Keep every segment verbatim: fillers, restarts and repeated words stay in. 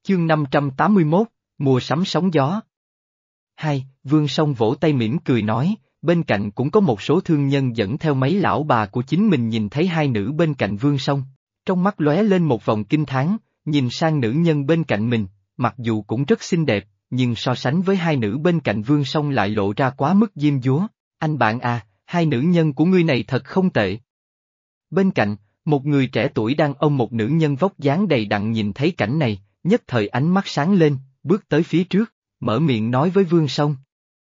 Chương năm trăm tám mươi mốt, Mua sắm sóng gió. Hai, Vương Song vỗ tay mỉm cười nói, bên cạnh cũng có một số thương nhân dẫn theo mấy lão bà của chính mình nhìn thấy hai nữ bên cạnh Vương Song. Trong mắt lóe lên một vòng kinh thán, nhìn sang nữ nhân bên cạnh mình, mặc dù cũng rất xinh đẹp, nhưng so sánh với hai nữ bên cạnh Vương Song lại lộ ra quá mức diêm dúa. Anh bạn à, hai nữ nhân của ngươi này thật không tệ. Bên cạnh, một người trẻ tuổi đang ôm một nữ nhân vóc dáng đầy đặn nhìn thấy cảnh này, nhất thời ánh mắt sáng lên, bước tới phía trước, mở miệng nói với Vương Song.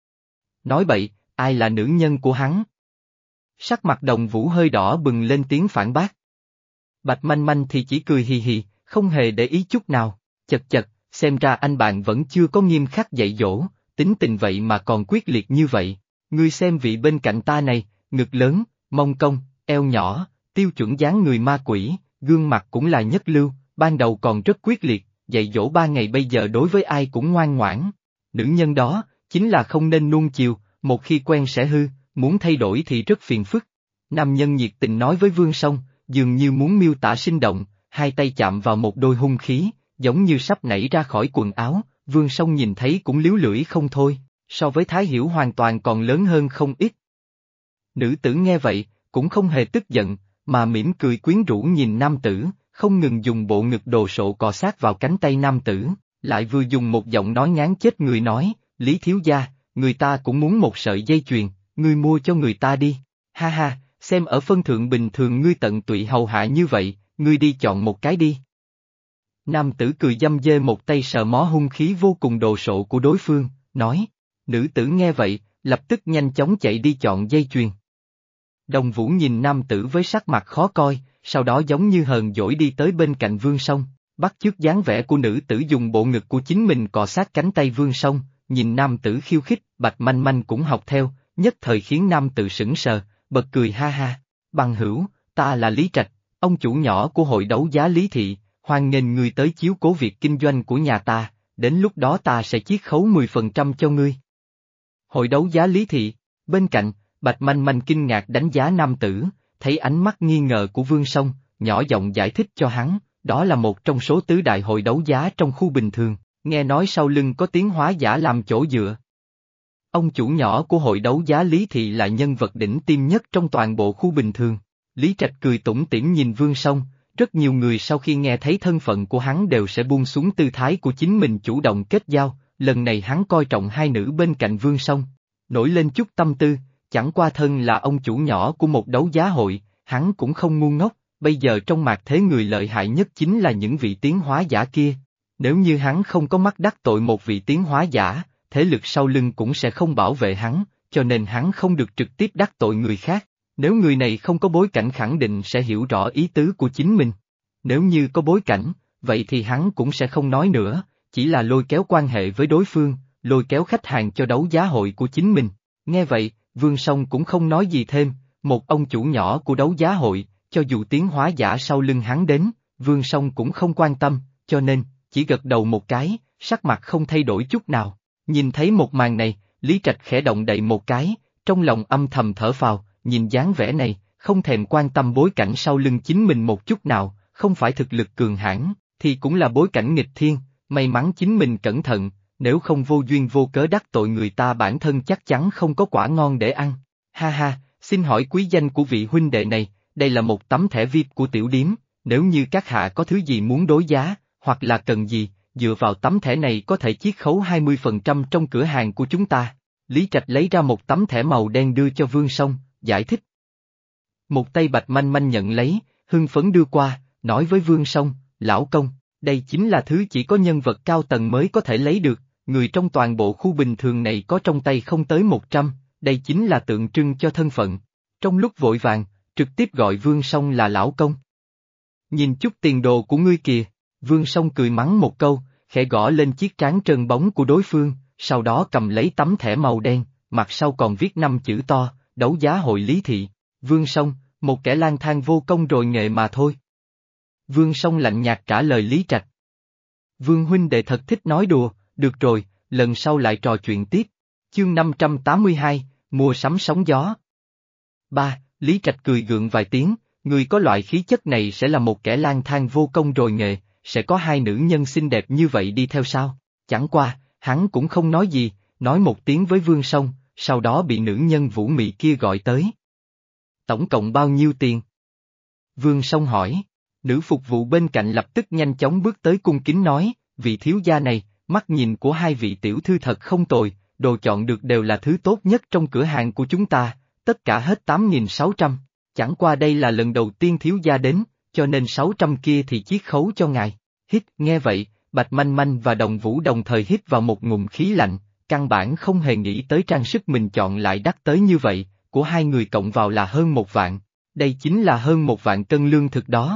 Nói bậy, ai là nữ nhân của hắn? Sắc mặt Đồng Vũ hơi đỏ bừng lên tiếng phản bác. Bạch Manh Manh thì chỉ cười hì hì, không hề để ý chút nào, chật chật, xem ra anh bạn vẫn chưa có nghiêm khắc dạy dỗ, tính tình vậy mà còn quyết liệt như vậy. Ngươi xem vị bên cạnh ta này, ngực lớn, mông cong, eo nhỏ, tiêu chuẩn dáng người ma quỷ, gương mặt cũng là nhất lưu, ban đầu còn rất quyết liệt, dạy dỗ ba ngày bây giờ đối với ai cũng ngoan ngoãn. Nữ nhân đó, chính là không nên nuông chiều, một khi quen sẽ hư, muốn thay đổi thì rất phiền phức. Nam nhân nhiệt tình nói với Vương Song, dường như muốn miêu tả sinh động, hai tay chạm vào một đôi hung khí, giống như sắp nảy ra khỏi quần áo, Vương Song nhìn thấy cũng líu lưỡi không thôi, so với Thái Hiểu hoàn toàn còn lớn hơn không ít. Nữ tử nghe vậy, cũng không hề tức giận, mà mỉm cười quyến rũ nhìn nam tử, không ngừng dùng bộ ngực đồ sộ cọ sát vào cánh tay nam tử, lại vừa dùng một giọng nói ngán chết người nói, Lý thiếu gia, người ta cũng muốn một sợi dây chuyền, ngươi mua cho người ta đi, ha ha, xem ở phân thượng bình thường ngươi tận tụy hầu hạ như vậy, ngươi đi chọn một cái đi. Nam tử cười dăm dê một tay sờ mó hung khí vô cùng đồ sộ của đối phương, nói, nữ tử nghe vậy, lập tức nhanh chóng chạy đi chọn dây chuyền. Đồng Vũ nhìn nam tử với sắc mặt khó coi, sau đó giống như hờn dỗi đi tới bên cạnh Vương Song, bắt chước dáng vẻ của nữ tử dùng bộ ngực của chính mình cọ sát cánh tay Vương Song, nhìn nam tử khiêu khích, Bạch Manh Manh cũng học theo, nhất thời khiến nam tử sững sờ, bật cười ha ha, bằng hữu, ta là Lý Trạch, ông chủ nhỏ của hội đấu giá Lý Thị, hoan nghênh ngươi tới chiếu cố việc kinh doanh của nhà ta, đến lúc đó ta sẽ chiết khấu mười phần trăm cho ngươi. Hội đấu giá Lý Thị, bên cạnh, Bạch Manh Manh kinh ngạc đánh giá nam tử, thấy ánh mắt nghi ngờ của Vương Song, nhỏ giọng giải thích cho hắn, đó là một trong số tứ đại hội đấu giá trong khu bình thường, nghe nói sau lưng có tiến hóa giả làm chỗ dựa. Ông chủ nhỏ của hội đấu giá Lý Thị là nhân vật đỉnh tiêm nhất trong toàn bộ khu bình thường. Lý Trạch cười tủm tỉm nhìn Vương Song, rất nhiều người sau khi nghe thấy thân phận của hắn đều sẽ buông xuống tư thái của chính mình chủ động kết giao, lần này hắn coi trọng hai nữ bên cạnh Vương Song, nổi lên chút tâm tư, chẳng qua thân là ông chủ nhỏ của một đấu giá hội, hắn cũng không ngu ngốc, bây giờ trong mạt thế người lợi hại nhất chính là những vị tiến hóa giả kia. Nếu như hắn không có mắt đắc tội một vị tiến hóa giả, thế lực sau lưng cũng sẽ không bảo vệ hắn, cho nên hắn không được trực tiếp đắc tội người khác. Nếu người này không có bối cảnh khẳng định sẽ hiểu rõ ý tứ của chính mình. Nếu như có bối cảnh, vậy thì hắn cũng sẽ không nói nữa, chỉ là lôi kéo quan hệ với đối phương, lôi kéo khách hàng cho đấu giá hội của chính mình. Nghe vậy, Vương Song cũng không nói gì thêm, một ông chủ nhỏ của đấu giá hội, cho dù tiến hóa giả sau lưng hắn đến, Vương Song cũng không quan tâm, cho nên, chỉ gật đầu một cái, sắc mặt không thay đổi chút nào. Nhìn thấy một màn này, Lý Trạch khẽ động đậy một cái, trong lòng âm thầm thở phào, nhìn dáng vẻ này, không thèm quan tâm bối cảnh sau lưng chính mình một chút nào, không phải thực lực cường hãn, thì cũng là bối cảnh nghịch thiên, may mắn chính mình cẩn thận, nếu không vô duyên vô cớ đắc tội người ta bản thân chắc chắn không có quả ngon để ăn. Ha ha, xin hỏi quý danh của vị huynh đệ này, đây là một tấm thẻ vi ai pi của tiểu điếm, nếu như các hạ có thứ gì muốn đối giá, hoặc là cần gì, dựa vào tấm thẻ này có thể chiết khấu hai mươi phần trăm trong cửa hàng của chúng ta. Lý Trạch lấy ra một tấm thẻ màu đen đưa cho Vương Song, giải thích. Một tay Bạch Manh Manh nhận lấy, hưng phấn đưa qua, nói với Vương Song, lão công, đây chính là thứ chỉ có nhân vật cao tầng mới có thể lấy được, người trong toàn bộ khu bình thường này có trong tay không tới một trăm, đây chính là tượng trưng cho thân phận. Trong lúc vội vàng, trực tiếp gọi Vương Song là lão công. Nhìn chút tiền đồ của ngươi kìa, Vương Song cười mắng một câu, khẽ gõ lên chiếc trán trơn bóng của đối phương, sau đó cầm lấy tấm thẻ màu đen, mặt sau còn viết năm chữ to, đấu giá hội Lý Thị. Vương Song, một kẻ lang thang vô công rồi nghề mà thôi. Vương Song lạnh nhạt trả lời Lý Trạch. Vương huynh đệ thật thích nói đùa, được rồi, lần sau lại trò chuyện tiếp. Chương năm trăm tám mươi hai, mua sắm sóng gió. Ba, Lý Trạch cười gượng vài tiếng, người có loại khí chất này sẽ là một kẻ lang thang vô công rồi nghề, sẽ có hai nữ nhân xinh đẹp như vậy đi theo sao? Chẳng qua, hắn cũng không nói gì, nói một tiếng với Vương Song, sau đó bị nữ nhân vũ mị kia gọi tới. Tổng cộng bao nhiêu tiền? Vương Song hỏi. Nữ phục vụ bên cạnh lập tức nhanh chóng bước tới cung kính nói, vị thiếu gia này, mắt nhìn của hai vị tiểu thư thật không tồi, đồ chọn được đều là thứ tốt nhất trong cửa hàng của chúng ta, tất cả hết tám nghìn sáu trăm, chẳng qua đây là lần đầu tiên thiếu gia đến, cho nên sáu trăm kia thì chiết khấu cho ngài. Hít, nghe vậy, Bạch Manh Manh và Đồng Vũ đồng thời hít vào một ngụm khí lạnh, căn bản không hề nghĩ tới trang sức mình chọn lại đắt tới như vậy, của hai người cộng vào là hơn một vạn, đây chính là hơn một vạn cân lương thực đó.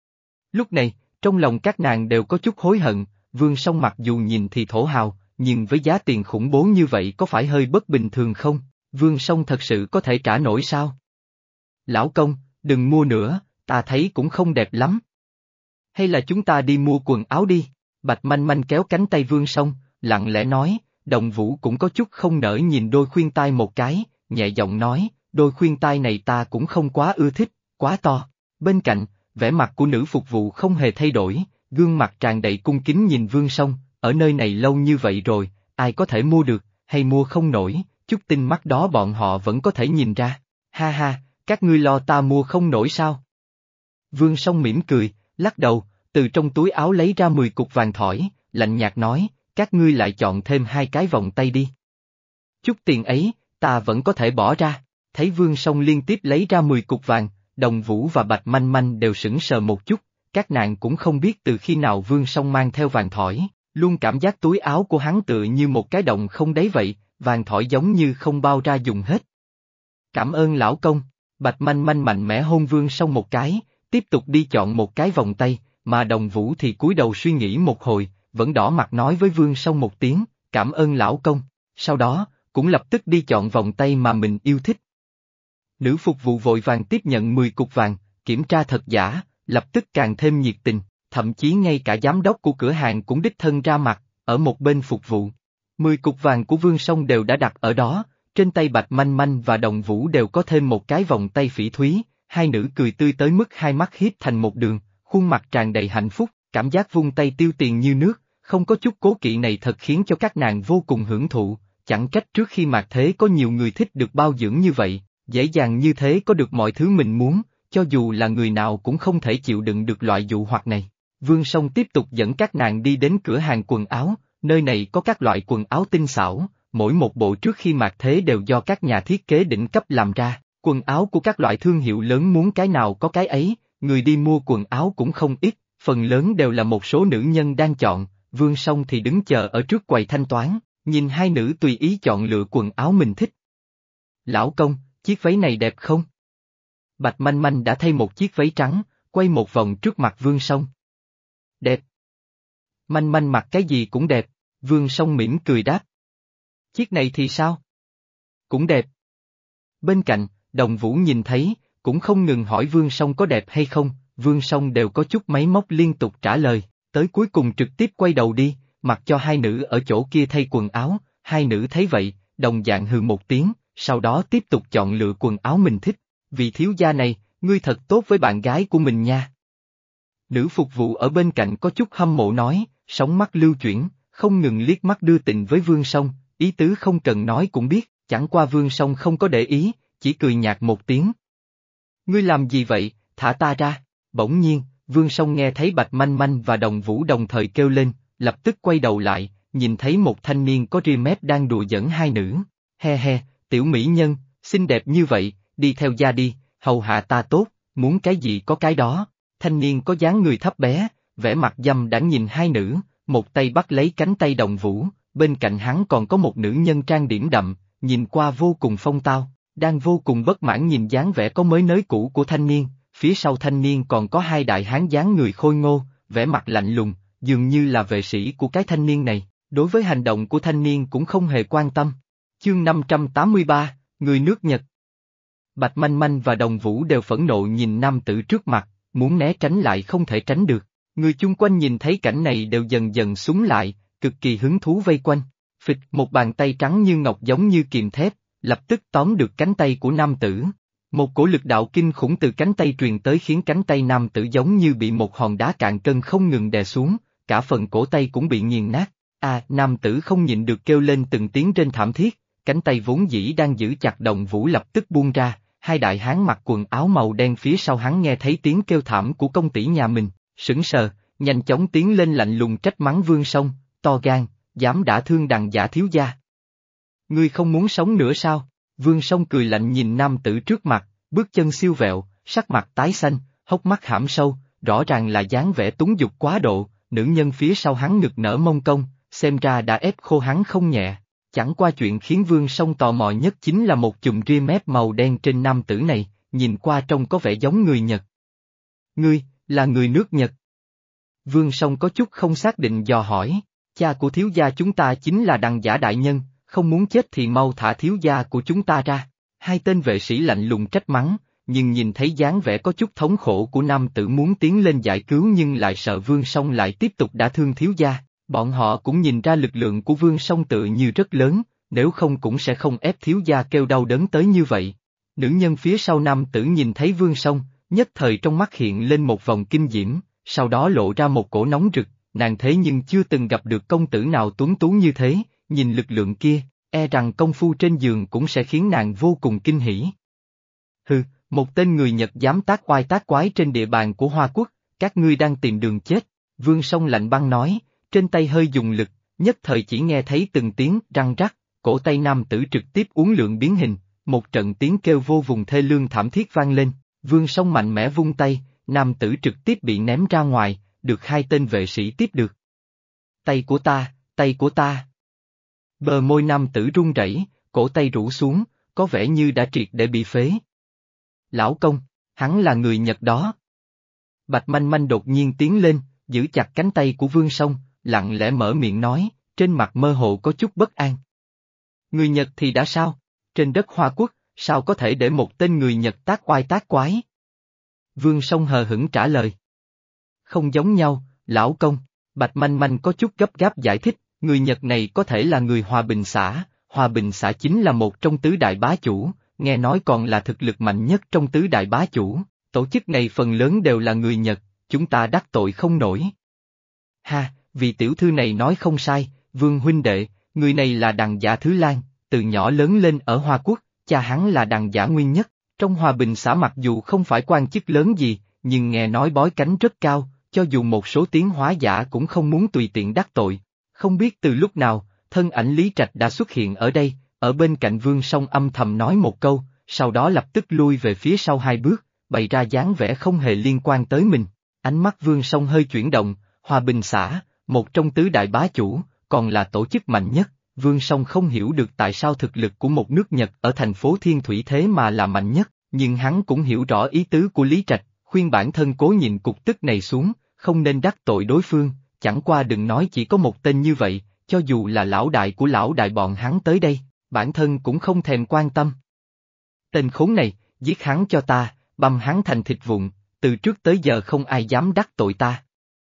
Lúc này, trong lòng các nàng đều có chút hối hận, Vương Song mặc dù nhìn thì thổ hào, nhưng với giá tiền khủng bố như vậy có phải hơi bất bình thường không? Vương Song thật sự có thể trả nổi sao? Lão công, đừng mua nữa, ta thấy cũng không đẹp lắm. Hay là chúng ta đi mua quần áo đi? Bạch Manh Manh kéo cánh tay Vương Song, lặng lẽ nói, Đồng Vũ cũng có chút không nỡ nhìn đôi khuyên tai một cái, nhẹ giọng nói, đôi khuyên tai này ta cũng không quá ưa thích, quá to. Bên cạnh, vẻ mặt của nữ phục vụ không hề thay đổi, gương mặt tràn đầy cung kính nhìn Vương Song, ở nơi này lâu như vậy rồi, ai có thể mua được, hay mua không nổi, chút tinh mắt đó bọn họ vẫn có thể nhìn ra. Ha ha, các ngươi lo ta mua không nổi sao? Vương Song mỉm cười, lắc đầu, từ trong túi áo lấy ra mười cục vàng thỏi, lạnh nhạt nói, các ngươi lại chọn thêm hai cái vòng tay đi. Chút tiền ấy, ta vẫn có thể bỏ ra. Thấy Vương Song liên tiếp lấy ra mười cục vàng, Đồng Vũ và Bạch Manh Manh đều sững sờ một chút, các nàng cũng không biết từ khi nào Vương Song mang theo vàng thỏi, luôn cảm giác túi áo của hắn tựa như một cái động không đáy vậy, vàng thỏi giống như không bao ra dùng hết. Cảm ơn lão công, Bạch Manh Manh mạnh mẽ hôn Vương Song một cái, tiếp tục đi chọn một cái vòng tay, mà Đồng Vũ thì cúi đầu suy nghĩ một hồi, vẫn đỏ mặt nói với Vương Song một tiếng, cảm ơn lão công, sau đó, cũng lập tức đi chọn vòng tay mà mình yêu thích. Nữ phục vụ vội vàng tiếp nhận mười cục vàng, kiểm tra thật giả, lập tức càng thêm nhiệt tình, thậm chí ngay cả giám đốc của cửa hàng cũng đích thân ra mặt, ở một bên phục vụ. Mười cục vàng của Vương Song đều đã đặt ở đó, trên tay Bạch Manh Manh và Đồng Vũ đều có thêm một cái vòng tay phỉ thúy, hai nữ cười tươi tới mức hai mắt hiếp thành một đường, khuôn mặt tràn đầy hạnh phúc, cảm giác vung tay tiêu tiền như nước, không có chút cố kỵ này thật khiến cho các nàng vô cùng hưởng thụ, chẳng trách trước khi mạt thế có nhiều người thích được bao dưỡng như vậy, dễ dàng như thế có được mọi thứ mình muốn, cho dù là người nào cũng không thể chịu đựng được loại dụ hoặc này. Vương Song tiếp tục dẫn các nàng đi đến cửa hàng quần áo, nơi này có các loại quần áo tinh xảo, mỗi một bộ trước khi mạt thế đều do các nhà thiết kế đỉnh cấp làm ra, quần áo của các loại thương hiệu lớn muốn cái nào có cái ấy, người đi mua quần áo cũng không ít, phần lớn đều là một số nữ nhân đang chọn, Vương Song thì đứng chờ ở trước quầy thanh toán, nhìn hai nữ tùy ý chọn lựa quần áo mình thích. Lão công, chiếc váy này đẹp không? Bạch Manh Manh đã thay một chiếc váy trắng, quay một vòng trước mặt Vương Song. Đẹp. Manh Manh mặc cái gì cũng đẹp, Vương Song mỉm cười đáp. Chiếc này thì sao? Cũng đẹp. Bên cạnh, Đồng Vũ nhìn thấy, cũng không ngừng hỏi Vương Song có đẹp hay không, Vương Song đều có chút máy móc liên tục trả lời, tới cuối cùng trực tiếp quay đầu đi, mặc cho hai nữ ở chỗ kia thay quần áo, hai nữ thấy vậy, đồng dạng hừ một tiếng, sau đó tiếp tục chọn lựa quần áo mình thích, vị thiếu gia này, ngươi thật tốt với bạn gái của mình nha. Nữ phục vụ ở bên cạnh có chút hâm mộ nói, sóng mắt lưu chuyển, không ngừng liếc mắt đưa tình với Vương Song, ý tứ không cần nói cũng biết, chẳng qua Vương Song không có để ý, chỉ cười nhạt một tiếng. Ngươi làm gì vậy, thả ta ra, bỗng nhiên, Vương Song nghe thấy Bạch Manh Manh và Đồng Vũ đồng thời kêu lên, lập tức quay đầu lại, nhìn thấy một thanh niên có ria mép đang đùa giỡn hai nữ, he he, tiểu mỹ nhân, xinh đẹp như vậy, đi theo gia đi, hầu hạ ta tốt, muốn cái gì có cái đó, thanh niên có dáng người thấp bé, vẻ mặt dâm đãng nhìn hai nữ, một tay bắt lấy cánh tay Đồng Vũ, bên cạnh hắn còn có một nữ nhân trang điểm đậm, nhìn qua vô cùng phong tao, đang vô cùng bất mãn nhìn dáng vẻ có mới nới cũ của thanh niên, phía sau thanh niên còn có hai đại hán dáng người khôi ngô, vẻ mặt lạnh lùng, dường như là vệ sĩ của cái thanh niên này, đối với hành động của thanh niên cũng không hề quan tâm. Chương năm trăm tám mươi ba, Người nước Nhật. Bạch Manh Manh và Đồng Vũ đều phẫn nộ nhìn nam tử trước mặt, muốn né tránh lại không thể tránh được, người chung quanh nhìn thấy cảnh này đều dần dần súng lại, cực kỳ hứng thú vây quanh, phịch một bàn tay trắng như ngọc giống như kìm thép, lập tức tóm được cánh tay của nam tử, Một cổ lực đạo kinh khủng từ cánh tay truyền tới khiến cánh tay nam tử giống như bị một hòn đá cạn cân không ngừng đè xuống, cả phần cổ tay cũng bị nghiền nát. À, nam tử không nhịn được kêu lên từng tiếng trên thảm thiết, cánh tay vốn dĩ đang giữ chặt Đồng Vũ lập tức buông ra, hai đại hán mặc quần áo màu đen phía sau hắn nghe thấy tiếng kêu thảm của công tử nhà mình, sững sờ, nhanh chóng tiến lên lạnh lùng trách mắng Vương Song, to gan, dám đả thương Đằng Giả thiếu gia. Ngươi không muốn sống nữa sao? Vương Song cười lạnh nhìn nam tử trước mặt, bước chân siêu vẹo, sắc mặt tái xanh, hốc mắt hãm sâu, rõ ràng là dáng vẻ túng dục quá độ, nữ nhân phía sau hắn ngực nở mông công, xem ra đã ép khô hắn không nhẹ. Chẳng qua chuyện khiến Vương Song tò mò nhất chính là một chùm ria mép màu đen trên nam tử này, nhìn qua trông có vẻ giống người Nhật. Ngươi, là người nước Nhật. Vương Song có chút không xác định dò hỏi, cha của thiếu gia chúng ta chính là Đằng Giả đại nhân, không muốn chết thì mau thả thiếu gia của chúng ta ra. Hai tên vệ sĩ lạnh lùng trách mắng, nhưng nhìn thấy dáng vẻ có chút thống khổ của nam tử muốn tiến lên giải cứu nhưng lại sợ Vương Song lại tiếp tục đả thương thiếu gia. Bọn họ cũng nhìn ra lực lượng của Vương Song tự như rất lớn, nếu không cũng sẽ không ép thiếu gia kêu đau đớn tới như vậy. Nữ nhân phía sau nam tử nhìn thấy Vương Song, nhất thời trong mắt hiện lên một vòng kinh diễm, sau đó lộ ra một cổ nóng rực, nàng thế nhưng chưa từng gặp được công tử nào tuấn tú như thế, nhìn lực lượng kia, e rằng công phu trên giường cũng sẽ khiến nàng vô cùng kinh hỉ. Hừ, một tên người Nhật dám tác oai tác quái trên địa bàn của Hoa Quốc, các ngươi đang tìm đường chết, Vương Song lạnh băng nói. Trên tay hơi dùng lực, nhất thời chỉ nghe thấy từng tiếng răng rắc, cổ tay nam tử trực tiếp uốn lượn biến hình, một trận tiếng kêu vô vùng thê lương thảm thiết vang lên, Vương Song mạnh mẽ vung tay, nam tử trực tiếp bị ném ra ngoài, được hai tên vệ sĩ tiếp được. Tay của ta, tay của ta. Bờ môi nam tử run rẩy, cổ tay rũ xuống, có vẻ như đã triệt để bị phế. Lão công, hắn là người Nhật đó. Bạch Manh Manh đột nhiên tiến lên, giữ chặt cánh tay của Vương Song, lặng lẽ mở miệng nói, trên mặt mơ hồ có chút bất an. Người Nhật thì đã sao? Trên đất Hoa Quốc, sao có thể để một tên người Nhật tác oai tác quái? Vương Song hờ hững trả lời. Không giống nhau, lão công, Bạch Manh Manh có chút gấp gáp giải thích, người Nhật này có thể là người Hòa Bình xã, Hòa Bình xã chính là một trong tứ đại bá chủ, nghe nói còn là thực lực mạnh nhất trong tứ đại bá chủ, tổ chức này phần lớn đều là người Nhật, chúng ta đắc tội không nổi. Ha, vị tiểu thư này nói không sai, Vương huynh đệ, người này là Đằng Giả Thứ Lan, từ nhỏ lớn lên ở Hoa Quốc, cha hắn là Đằng Giả Nguyên Nhất, trong Hòa Bình xã mặc dù không phải quan chức lớn gì, nhưng nghe nói bói cánh rất cao, cho dù một số tiến hóa giả cũng không muốn tùy tiện đắc tội. Không biết từ lúc nào, thân ảnh Lý Trạch đã xuất hiện ở đây, ở bên cạnh Vương Song âm thầm nói một câu, sau đó lập tức lui về phía sau hai bước, bày ra dáng vẻ không hề liên quan tới mình. Ánh mắt Vương Song hơi chuyển động, Hòa Bình xã, một trong tứ đại bá chủ, còn là tổ chức mạnh nhất, Vương Song không hiểu được tại sao thực lực của một nước Nhật ở thành phố Thiên Thủy thế mà là mạnh nhất, nhưng hắn cũng hiểu rõ ý tứ của Lý Trạch, khuyên bản thân cố nhịn cục tức này xuống, không nên đắc tội đối phương, chẳng qua đừng nói chỉ có một tên như vậy, cho dù là lão đại của lão đại bọn hắn tới đây, bản thân cũng không thèm quan tâm. Tên khốn này, giết hắn cho ta, băm hắn thành thịt vụn, từ trước tới giờ không ai dám đắc tội ta.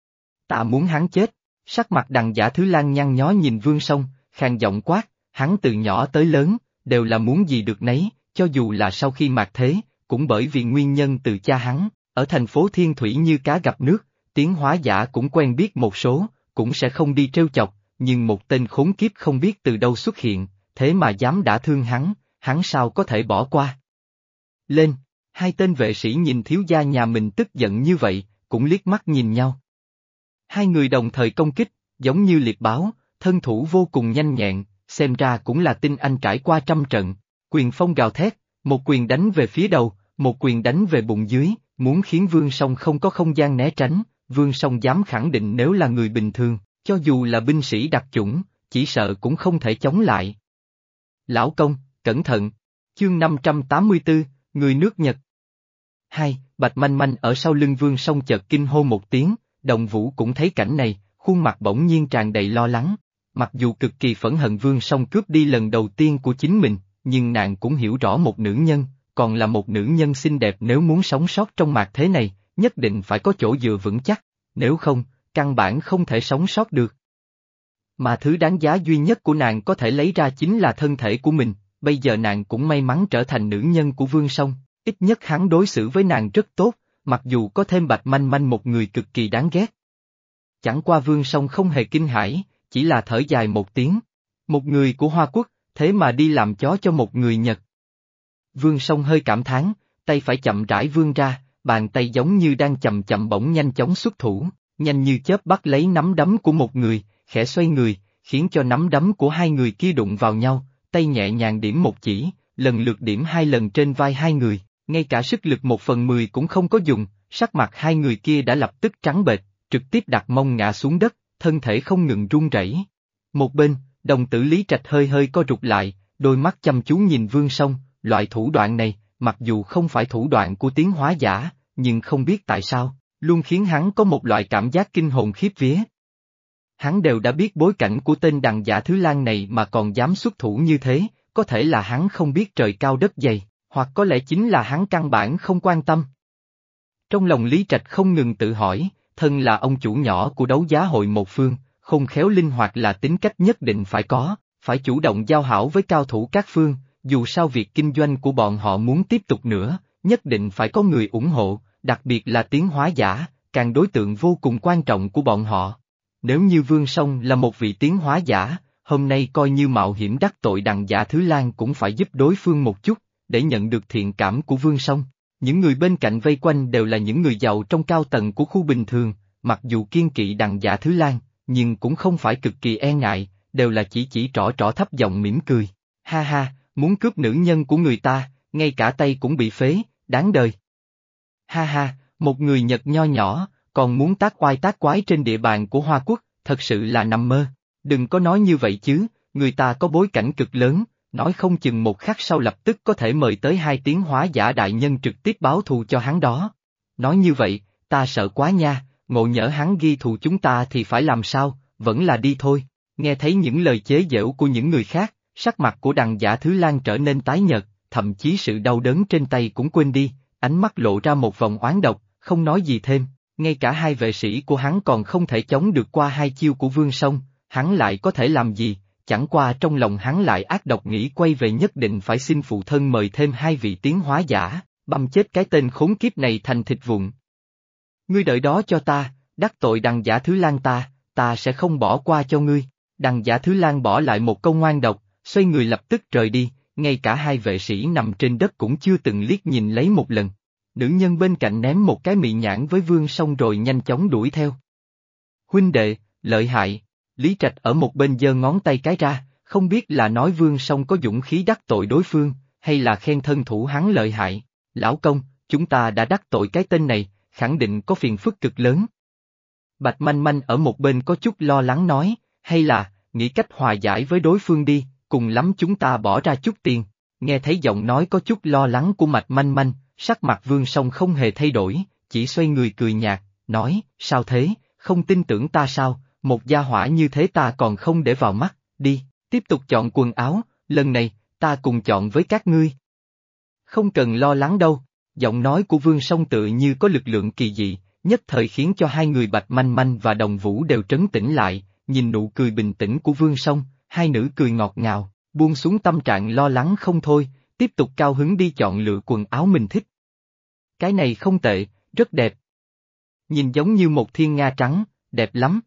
Ta muốn hắn chết, sắc mặt Đằng Giả Thứ Lan nhăn nhó nhìn Vương Song, khàn giọng quát, hắn từ nhỏ tới lớn, đều là muốn gì được nấy, cho dù là sau khi mạt thế, cũng bởi vì nguyên nhân từ cha hắn, ở thành phố Thiên Thủy như cá gặp nước, tiến hóa giả cũng quen biết một số, cũng sẽ không đi trêu chọc, nhưng một tên khốn kiếp không biết từ đâu xuất hiện, thế mà dám đả thương hắn, hắn sao có thể bỏ qua. Lên, hai tên vệ sĩ nhìn thiếu gia nhà mình tức giận như vậy, cũng liếc mắt nhìn nhau. Hai người đồng thời công kích, giống như liệp báo, thân thủ vô cùng nhanh nhẹn, xem ra cũng là tinh anh trải qua trăm trận, quyền phong gào thét, một quyền đánh về phía đầu, một quyền đánh về bụng dưới, muốn khiến Vương Song không có không gian né tránh, Vương Song dám khẳng định nếu là người bình thường, cho dù là binh sĩ đặc chủng, chỉ sợ cũng không thể chống lại. Lão công, cẩn thận, chương năm trăm tám mươi tư, người nước Nhật. Hai, Bạch Manh Manh ở sau lưng Vương Song chợt kinh hô một tiếng, Đồng Vũ cũng thấy cảnh này, khuôn mặt bỗng nhiên tràn đầy lo lắng. Mặc dù cực kỳ phẫn hận Vương Song cướp đi lần đầu tiên của chính mình, nhưng nàng cũng hiểu rõ một nữ nhân, còn là một nữ nhân xinh đẹp nếu muốn sống sót trong mạt thế này, nhất định phải có chỗ dựa vững chắc, nếu không, căn bản không thể sống sót được. Mà thứ đáng giá duy nhất của nàng có thể lấy ra chính là thân thể của mình, bây giờ nàng cũng may mắn trở thành nữ nhân của Vương Song, ít nhất hắn đối xử với nàng rất tốt, mặc dù có thêm Bạch Manh Manh một người cực kỳ đáng ghét. Chẳng qua Vương Song không hề kinh hãi, chỉ là thở dài một tiếng. Một người của Hoa Quốc, thế mà đi làm chó cho một người Nhật. Vương Song hơi cảm thán, tay phải chậm rãi vươn ra, bàn tay giống như đang chậm chậm bỗng nhanh chóng xuất thủ, nhanh như chớp bắt lấy nắm đấm của một người, khẽ xoay người, khiến cho nắm đấm của hai người kia đụng vào nhau, tay nhẹ nhàng điểm một chỉ, lần lượt điểm hai lần trên vai hai người, ngay cả sức lực một phần mười cũng không có dùng, sắc mặt hai người kia đã lập tức trắng bệch, trực tiếp đặt mông ngã xuống đất, thân thể không ngừng run rẩy. Một bên, đồng tử Lý Trạch hơi hơi co rụt lại, đôi mắt chăm chú nhìn Vương Song, loại thủ đoạn này, mặc dù không phải thủ đoạn của tiến hóa giả, nhưng không biết tại sao, luôn khiến hắn có một loại cảm giác kinh hồn khiếp vía. Hắn đều đã biết bối cảnh của tên đằng giả Thứ Lang này mà còn dám xuất thủ như thế, có thể là hắn không biết trời cao đất dày, hoặc có lẽ chính là hắn căn bản không quan tâm. Trong lòng Lý Trạch không ngừng tự hỏi, thân là ông chủ nhỏ của đấu giá hội một phương, khôn khéo linh hoạt là tính cách nhất định phải có, phải chủ động giao hảo với cao thủ các phương, dù sao việc kinh doanh của bọn họ muốn tiếp tục nữa, nhất định phải có người ủng hộ, đặc biệt là tiến hóa giả, càng đối tượng vô cùng quan trọng của bọn họ. Nếu như Vương Song là một vị tiến hóa giả, hôm nay coi như mạo hiểm đắc tội đằng giả Thứ Lang cũng phải giúp đối phương một chút, để nhận được thiện cảm của Vương Song. Những người bên cạnh vây quanh đều là những người giàu trong cao tầng của khu bình thường, mặc dù kiên kỵ đằng giả Thứ Lang, nhưng cũng không phải cực kỳ e ngại, đều là chỉ chỉ trỏ trỏ thấp giọng mỉm cười. Ha ha, muốn cướp nữ nhân của người ta, ngay cả tay cũng bị phế, đáng đời. Ha ha, một người Nhật nho nhỏ, còn muốn tác oai tác quái trên địa bàn của Hoa Quốc, thật sự là nằm mơ. Đừng có nói như vậy chứ, người ta có bối cảnh cực lớn, nói không chừng một khắc sau lập tức có thể mời tới hai tiến hóa giả đại nhân trực tiếp báo thù cho hắn đó. Nói như vậy, ta sợ quá nha, ngộ nhỡ hắn ghi thù chúng ta thì phải làm sao, vẫn là đi thôi. Nghe thấy những lời chế giễu của những người khác, sắc mặt của đằng giả Thứ Lang trở nên tái nhợt, thậm chí sự đau đớn trên tay cũng quên đi, ánh mắt lộ ra một vòng oán độc, không nói gì thêm, ngay cả hai vệ sĩ của hắn còn không thể chống được qua hai chiêu của Vương Song, hắn lại có thể làm gì, chẳng qua trong lòng hắn lại ác độc nghĩ quay về nhất định phải xin phụ thân mời thêm hai vị tiến hóa giả, băm chết cái tên khốn kiếp này thành thịt vụn. Ngươi đợi đó cho ta, đắc tội đằng giả Thứ Lang ta, ta sẽ không bỏ qua cho ngươi. Đằng giả Thứ Lang bỏ lại một câu ngoan độc, xoay người lập tức rời đi, ngay cả hai vệ sĩ nằm trên đất cũng chưa từng liếc nhìn lấy một lần. Nữ nhân bên cạnh ném một cái mị nhãn với Vương Song rồi nhanh chóng đuổi theo. Huynh đệ, lợi hại, Lý Trạch ở một bên giơ ngón tay cái ra, không biết là nói Vương Song có dũng khí đắc tội đối phương, hay là khen thân thủ hắn lợi hại. Lão công, chúng ta đã đắc tội cái tên này, khẳng định có phiền phức cực lớn. Bạch Manh Manh ở một bên có chút lo lắng nói, hay là, nghĩ cách hòa giải với đối phương đi, cùng lắm chúng ta bỏ ra chút tiền. Nghe thấy giọng nói có chút lo lắng của Bạch Manh Manh, sắc mặt Vương Song không hề thay đổi, chỉ xoay người cười nhạt, nói, sao thế, không tin tưởng ta sao, một gia hỏa như thế ta còn không để vào mắt, đi, tiếp tục chọn quần áo, lần này, ta cùng chọn với các ngươi. Không cần lo lắng đâu, giọng nói của Vương Song tự như có lực lượng kỳ dị, nhất thời khiến cho hai người Bạch Manh Manh và Đồng Vũ đều trấn tĩnh lại, nhìn nụ cười bình tĩnh của Vương Song, hai nữ cười ngọt ngào, buông xuống tâm trạng lo lắng không thôi, tiếp tục cao hứng đi chọn lựa quần áo mình thích. Cái này không tệ, rất đẹp. Nhìn giống như một thiên nga trắng, đẹp lắm.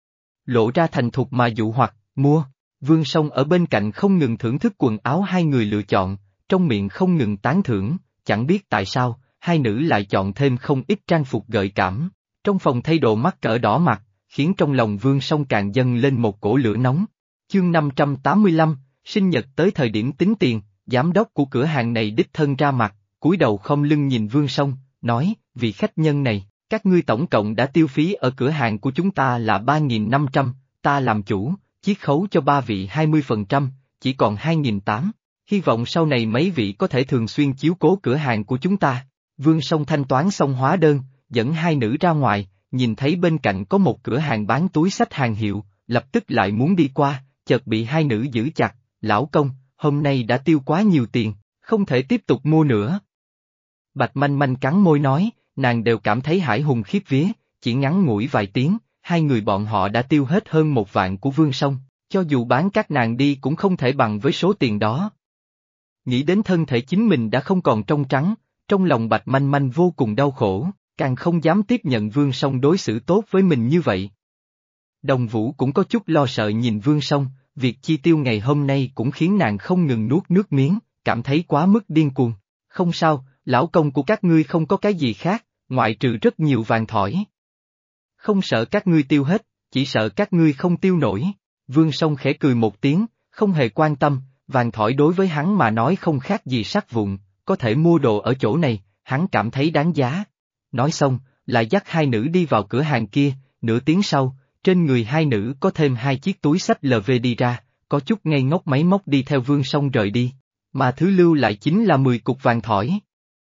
Lộ ra thành thục mà dụ hoặc, mua. Vương Song ở bên cạnh không ngừng thưởng thức quần áo hai người lựa chọn, trong miệng không ngừng tán thưởng, chẳng biết tại sao, hai nữ lại chọn thêm không ít trang phục gợi cảm. Trong phòng thay đồ mắc cỡ đỏ mặt, khiến trong lòng Vương Song càng dâng lên một cổ lửa nóng. Chương năm trăm tám mươi lăm, sinh nhật tới thời điểm tính tiền, giám đốc của cửa hàng này đích thân ra mặt, cúi đầu không lưng nhìn Vương Song, nói, vị khách nhân này, các ngươi tổng cộng đã tiêu phí ở cửa hàng của chúng ta là ba nghìn năm trăm, ta làm chủ, chiết khấu cho ba vị hai mươi phần trăm, chỉ còn hai nghìn tám trăm, hy vọng sau này mấy vị có thể thường xuyên chiếu cố cửa hàng của chúng ta. Vương Song thanh toán xong hóa đơn, dẫn hai nữ ra ngoài, nhìn thấy bên cạnh có một cửa hàng bán túi xách hàng hiệu, lập tức lại muốn đi qua, chợt bị hai nữ giữ chặt, lão công, hôm nay đã tiêu quá nhiều tiền, không thể tiếp tục mua nữa. Bạch Manh Manh cắn môi nói, nàng đều cảm thấy hải hùng khiếp vía, chỉ ngắn ngủi vài tiếng, hai người bọn họ đã tiêu hết hơn một vạn của Vương Song, cho dù bán các nàng đi cũng không thể bằng với số tiền đó. Nghĩ đến thân thể chính mình đã không còn trong trắng, Trong lòng Bạch Manh Manh vô cùng đau khổ, càng không dám tiếp nhận Vương Song đối xử tốt với mình như vậy. Đồng Vũ cũng có chút lo sợ nhìn Vương Song, việc chi tiêu ngày hôm nay cũng khiến nàng không ngừng nuốt nước miếng, cảm thấy quá mức điên cuồng. Không sao, lão công của các ngươi không có cái gì khác, ngoại trừ rất nhiều vàng thỏi. Không sợ các ngươi tiêu hết, chỉ sợ các ngươi không tiêu nổi. Vương Song khẽ cười một tiếng, không hề quan tâm, vàng thỏi đối với hắn mà nói không khác gì sắt vụn, có thể mua đồ ở chỗ này, hắn cảm thấy đáng giá. Nói xong, lại dắt hai nữ đi vào cửa hàng kia, nửa tiếng sau, trên người hai nữ có thêm hai chiếc túi xách lờ vê đi ra, có chút ngây ngốc máy móc đi theo Vương Song rời đi, mà thứ lưu lại chính là mười cục vàng thỏi.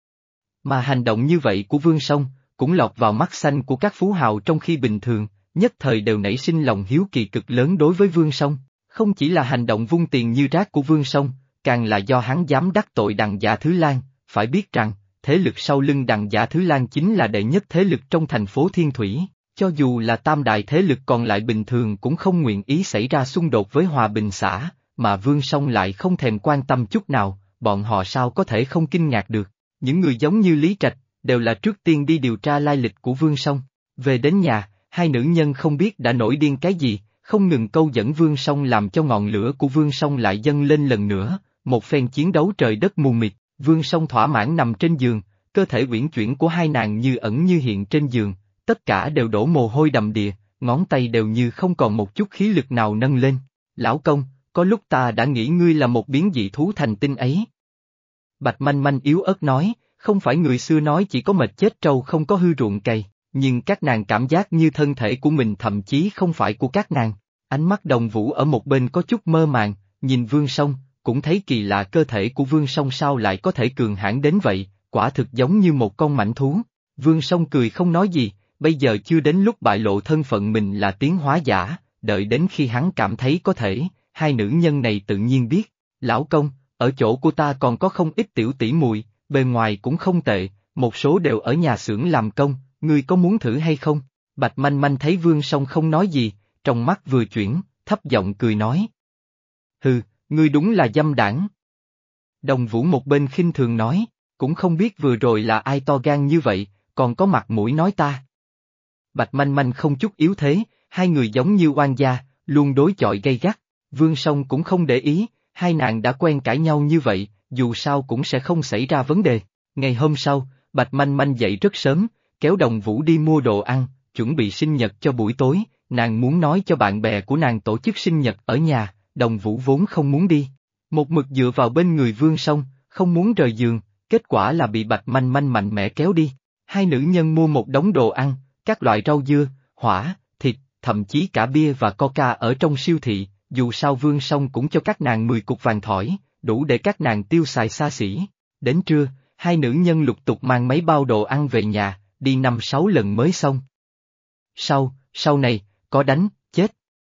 Mà hành động như vậy của Vương Song, cũng lọt vào mắt xanh của các phú hào trong khi bình thường, nhất thời đều nảy sinh lòng hiếu kỳ cực lớn đối với Vương Song, không chỉ là hành động vung tiền như rác của Vương Song, càng là do hắn dám đắc tội Đằng Dạ Thứ Lan, phải biết rằng, thế lực sau lưng Đằng Dạ Thứ Lan chính là đệ nhất thế lực trong thành phố Thiên Thủy, cho dù là tam đại thế lực còn lại bình thường cũng không nguyện ý xảy ra xung đột với Hòa Bình xã, mà Vương Song lại không thèm quan tâm chút nào, bọn họ sao có thể không kinh ngạc được, những người giống như Lý Trạch, đều là trước tiên đi điều tra lai lịch của Vương Song, về đến nhà, hai nữ nhân không biết đã nổi điên cái gì, không ngừng câu dẫn Vương Song làm cho ngọn lửa của Vương Song lại dâng lên lần nữa, một phen chiến đấu trời đất mù mịt, Vương Song thỏa mãn nằm trên giường, cơ thể uyển chuyển của hai nàng như ẩn như hiện trên giường, tất cả đều đổ mồ hôi đầm đìa, ngón tay đều như không còn một chút khí lực nào nâng lên. Lão công, có lúc ta đã nghĩ ngươi là một biến dị thú thành tinh ấy. Bạch Manh Manh yếu ớt nói, không phải người xưa nói chỉ có mệt chết trâu không có hư ruộng cày, nhưng các nàng cảm giác như thân thể của mình thậm chí không phải của các nàng. Ánh mắt Đồng Vũ ở một bên có chút mơ màng, nhìn Vương Song, cũng thấy kỳ lạ cơ thể của Vương Song sao lại có thể cường hãn đến vậy, quả thực giống như một con mãnh thú. Vương Song cười không nói gì, bây giờ chưa đến lúc bại lộ thân phận mình là tiến hóa giả, đợi đến khi hắn cảm thấy có thể, hai nữ nhân này tự nhiên biết. Lão công, ở chỗ của ta còn có không ít tiểu tỷ muội, bề ngoài cũng không tệ, một số đều ở nhà xưởng làm công, ngươi có muốn thử hay không? Bạch Manh Manh thấy Vương Song không nói gì, trong mắt vừa chuyển, thấp giọng cười nói. Hừ, ngươi đúng là dâm đảng. Đồng Vũ một bên khinh thường nói, cũng không biết vừa rồi là ai to gan như vậy, còn có mặt mũi nói ta. Bạch Manh Manh không chút yếu thế, hai người giống như oan gia, luôn đối chọi gay gắt, Vương Song cũng không để ý, hai nàng đã quen cãi nhau như vậy, dù sao cũng sẽ không xảy ra vấn đề. Ngày hôm sau, Bạch Manh Manh dậy rất sớm, kéo Đồng Vũ đi mua đồ ăn, chuẩn bị sinh nhật cho buổi tối, nàng muốn nói cho bạn bè của nàng tổ chức sinh nhật ở nhà, Đồng Vũ vốn không muốn đi. Một mực dựa vào bên người Vương Song, không muốn rời giường, kết quả là bị Bạch Manh Manh mạnh mẽ kéo đi. Hai nữ nhân mua một đống đồ ăn, các loại rau dưa, hỏa, thịt, thậm chí cả bia và coca ở trong siêu thị, dù sao Vương Song cũng cho các nàng mười cục vàng thỏi, đủ để các nàng tiêu xài xa xỉ. Đến trưa, hai nữ nhân lục tục mang mấy bao đồ ăn về nhà, đi năm sáu lần mới xong. Sau, sau này, có đánh, chết.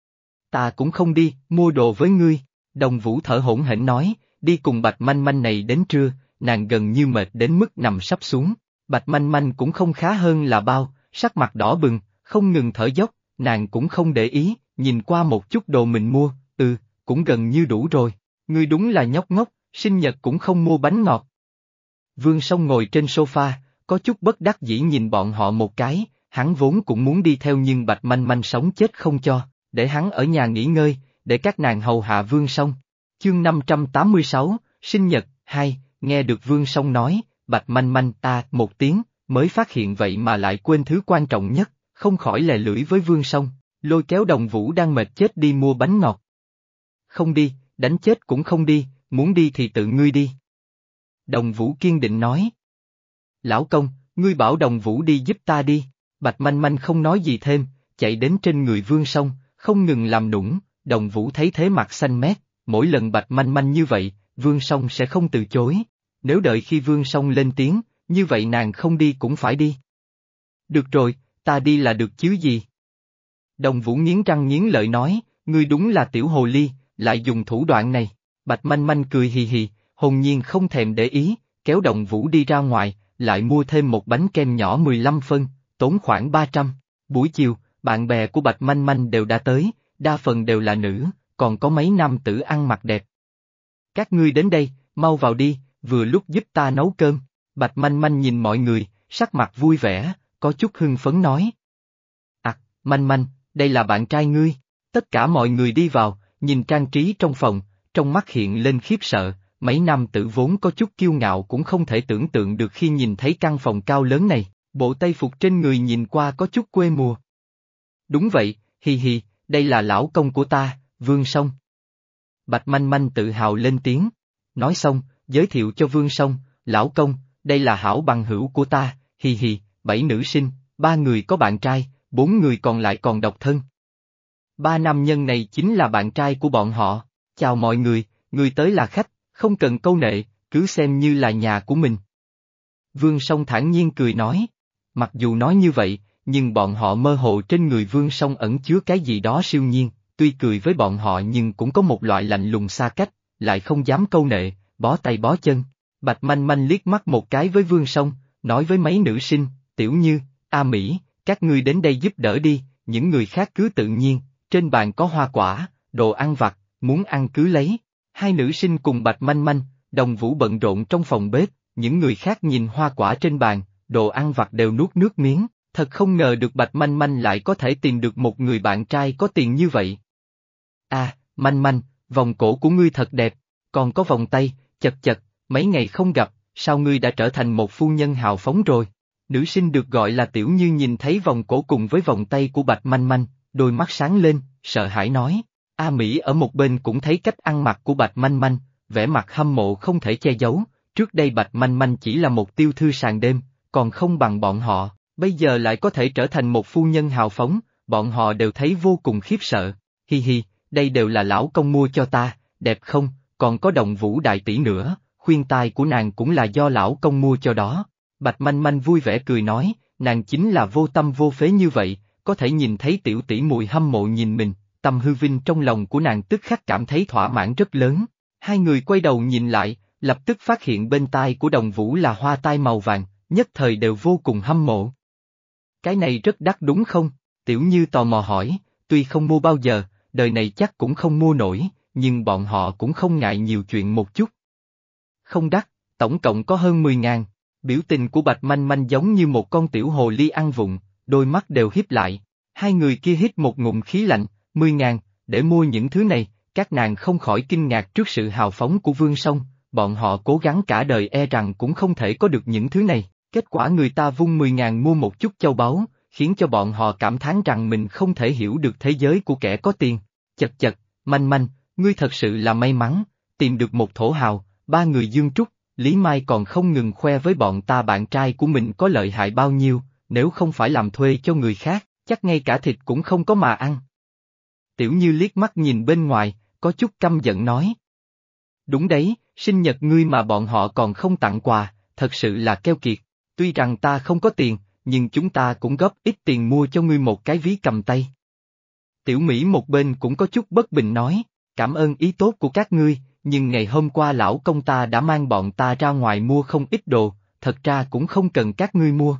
Ta cũng không đi, mua đồ với ngươi, Đồng Vũ thở hổn hển nói, đi cùng Bạch Manh Manh này đến trưa, nàng gần như mệt đến mức nằm sắp xuống, Bạch Manh Manh cũng không khá hơn là bao, sắc mặt đỏ bừng, không ngừng thở dốc, nàng cũng không để ý, nhìn qua một chút đồ mình mua, ừ, cũng gần như đủ rồi, ngươi đúng là nhóc ngốc, sinh nhật cũng không mua bánh ngọt. Vương Song ngồi trên sofa, có chút bất đắc dĩ nhìn bọn họ một cái, hắn vốn cũng muốn đi theo nhưng Bạch Manh Manh sống chết không cho, để hắn ở nhà nghỉ ngơi, để các nàng hầu hạ Vương Song. Chương năm trăm tám mươi sáu, sinh nhật, hai, nghe được Vương Song nói, Bạch Manh Manh ta một tiếng, mới phát hiện vậy mà lại quên thứ quan trọng nhất, không khỏi lè lưỡi với Vương Song, lôi kéo Đồng Vũ đang mệt chết đi mua bánh ngọt. Không đi, đánh chết cũng không đi, muốn đi thì tự ngươi đi. Đồng Vũ kiên định nói. Lão công, ngươi bảo Đồng Vũ đi giúp ta đi, Bạch Manh Manh không nói gì thêm, chạy đến trên người Vương Song, không ngừng làm nũng, Đồng Vũ thấy thế mặt xanh mét, mỗi lần Bạch Manh Manh như vậy, Vương Song sẽ không từ chối, nếu đợi khi Vương Song lên tiếng, như vậy nàng không đi cũng phải đi. Được rồi, ta đi là được chứ gì. Đồng Vũ nghiến răng nghiến lợi nói, ngươi đúng là tiểu hồ ly, lại dùng thủ đoạn này, Bạch Manh Manh cười hì hì, hồn nhiên không thèm để ý, kéo Đồng Vũ đi ra ngoài, lại mua thêm một bánh kem nhỏ mười lăm phân, tốn khoảng ba trăm. Buổi chiều, bạn bè của Bạch Manh Manh đều đã tới, đa phần đều là nữ, còn có mấy nam tử ăn mặc đẹp. Các ngươi đến đây, mau vào đi, vừa lúc giúp ta nấu cơm. Bạch Manh Manh nhìn mọi người, sắc mặt vui vẻ, có chút hưng phấn nói. À, Manh Manh, đây là bạn trai ngươi. Tất cả mọi người đi vào, nhìn trang trí trong phòng, trong mắt hiện lên khiếp sợ, mấy nam tử vốn có chút kiêu ngạo cũng không thể tưởng tượng được khi nhìn thấy căn phòng cao lớn này, bộ tây phục trên người nhìn qua có chút quê mùa. Đúng vậy, hi hi, đây là lão công của ta, Vương Song. Bạch Manh Manh tự hào lên tiếng, nói xong, giới thiệu cho Vương Song, lão công, đây là hảo bằng hữu của ta, hi hi, bảy nữ sinh, ba người có bạn trai, bốn người còn lại còn độc thân. Ba nam nhân này chính là bạn trai của bọn họ, chào mọi người, người tới là khách, không cần câu nệ, cứ xem như là nhà của mình. Vương Song thản nhiên cười nói, mặc dù nói như vậy, nhưng bọn họ mơ hồ trên người Vương Song ẩn chứa cái gì đó siêu nhiên, tuy cười với bọn họ nhưng cũng có một loại lạnh lùng xa cách, lại không dám câu nệ, bó tay bó chân. Bạch Manh Manh liếc mắt một cái với Vương Song, nói với mấy nữ sinh, Tiểu Như, A Mỹ, các ngươi đến đây giúp đỡ đi, những người khác cứ tự nhiên, trên bàn có hoa quả, đồ ăn vặt, muốn ăn cứ lấy. Hai nữ sinh cùng Bạch Manh Manh, Đồng Vũ bận rộn trong phòng bếp, những người khác nhìn hoa quả trên bàn, đồ ăn vặt đều nuốt nước miếng, thật không ngờ được Bạch Manh Manh lại có thể tìm được một người bạn trai có tiền như vậy. À, Manh Manh, vòng cổ của ngươi thật đẹp, còn có vòng tay, chật chật, mấy ngày không gặp, sao ngươi đã trở thành một phu nhân hào phóng rồi? Nữ sinh được gọi là Tiểu Như nhìn thấy vòng cổ cùng với vòng tay của Bạch Manh Manh, đôi mắt sáng lên, sợ hãi nói. A Mỹ ở một bên cũng thấy cách ăn mặc của Bạch Manh Manh, vẻ mặt hâm mộ không thể che giấu, trước đây Bạch Manh Manh chỉ là một tiêu thư sàn đêm, còn không bằng bọn họ, bây giờ lại có thể trở thành một phu nhân hào phóng, bọn họ đều thấy vô cùng khiếp sợ. Hi hi, đây đều là lão công mua cho ta, đẹp không, còn có Đồng Vũ đại tỷ nữa, khuyên tai của nàng cũng là do lão công mua cho đó. Bạch Manh Manh vui vẻ cười nói, nàng chính là vô tâm vô phế như vậy, có thể nhìn thấy tiểu tỷ muội hâm mộ nhìn mình, tâm hư vinh trong lòng của nàng tức khắc cảm thấy thỏa mãn rất lớn. Hai người quay đầu nhìn lại, lập tức phát hiện bên tai của Đồng Vũ là hoa tai màu vàng, nhất thời đều vô cùng hâm mộ. Cái này rất đắt đúng không? Tiểu Như tò mò hỏi, tuy không mua bao giờ, đời này chắc cũng không mua nổi, nhưng bọn họ cũng không ngại nhiều chuyện một chút. Không đắt, tổng cộng có hơn mười ngàn. Biểu tình của Bạch Manh Manh giống như một con tiểu hồ ly ăn vụng, đôi mắt đều híp lại. Hai người kia hít một ngụm khí lạnh, mười ngàn, để mua những thứ này, các nàng không khỏi kinh ngạc trước sự hào phóng của Vương Song, bọn họ cố gắng cả đời e rằng cũng không thể có được những thứ này, kết quả người ta vung mười ngàn mua một chút châu báu, khiến cho bọn họ cảm thán rằng mình không thể hiểu được thế giới của kẻ có tiền. Chật chật, Manh Manh, ngươi thật sự là may mắn, tìm được một thổ hào, ba người Dương Trúc, Lý Mai còn không ngừng khoe với bọn ta bạn trai của mình có lợi hại bao nhiêu, nếu không phải làm thuê cho người khác, chắc ngay cả thịt cũng không có mà ăn. Tiểu Như liếc mắt nhìn bên ngoài, có chút căm giận nói. Đúng đấy, sinh nhật ngươi mà bọn họ còn không tặng quà, thật sự là keo kiệt, tuy rằng ta không có tiền, nhưng chúng ta cũng góp ít tiền mua cho ngươi một cái ví cầm tay. Tiểu Mỹ một bên cũng có chút bất bình nói, cảm ơn ý tốt của các ngươi, nhưng ngày hôm qua lão công ta đã mang bọn ta ra ngoài mua không ít đồ, thật ra cũng không cần các ngươi mua.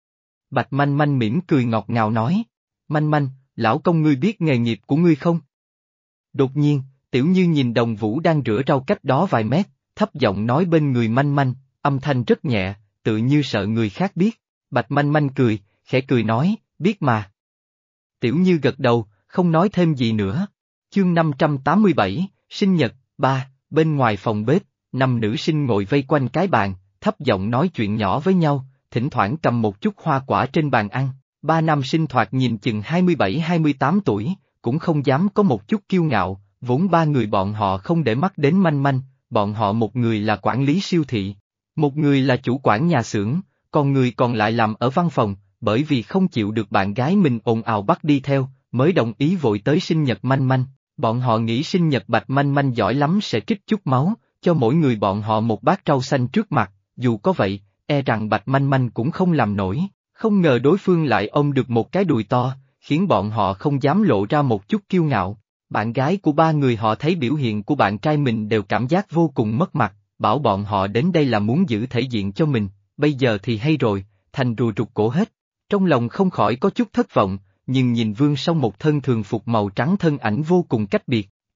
Bạch Manh Manh mỉm cười ngọt ngào nói, Manh Manh, lão công ngươi biết nghề nghiệp của ngươi không? Đột nhiên, Tiểu Như nhìn Đồng Vũ đang rửa rau cách đó vài mét, thấp giọng nói bên người Manh Manh, âm thanh rất nhẹ, tự như sợ người khác biết. Bạch Manh Manh cười, khẽ cười nói, biết mà. Tiểu Như gật đầu, không nói thêm gì nữa. Chương năm trăm tám mươi bảy, sinh nhật, ba, bên ngoài phòng bếp, năm nữ sinh ngồi vây quanh cái bàn, thấp giọng nói chuyện nhỏ với nhau, thỉnh thoảng cầm một chút hoa quả trên bàn ăn. Ba nam sinh thoạt nhìn chừng hai mươi bảy hai mươi tám tuổi, cũng không dám có một chút kiêu ngạo, vốn ba người bọn họ không để mắt đến Manh Manh, bọn họ một người là quản lý siêu thị, một người là chủ quản nhà xưởng, còn người còn lại làm ở văn phòng, bởi vì không chịu được bạn gái mình ồn ào bắt đi theo, mới đồng ý vội tới sinh nhật Manh Manh. Bọn họ nghĩ sinh nhật Bạch Manh Manh giỏi lắm sẽ trích chút máu, cho mỗi người bọn họ một bát rau xanh trước mặt, dù có vậy, e rằng Bạch Manh Manh cũng không làm nổi, không ngờ đối phương lại ôm được một cái đùi to, khiến bọn họ không dám lộ ra một chút kiêu ngạo. Bạn gái của ba người họ thấy biểu hiện của bạn trai mình đều cảm giác vô cùng mất mặt, bảo bọn họ đến đây là muốn giữ thể diện cho mình, bây giờ thì hay rồi, thành rùa rụt cổ hết. Trong lòng không khỏi có chút thất vọng, nhưng nhìn Vương Song một thân thường phục màu trắng thân ảnh vô cùng cách biệt,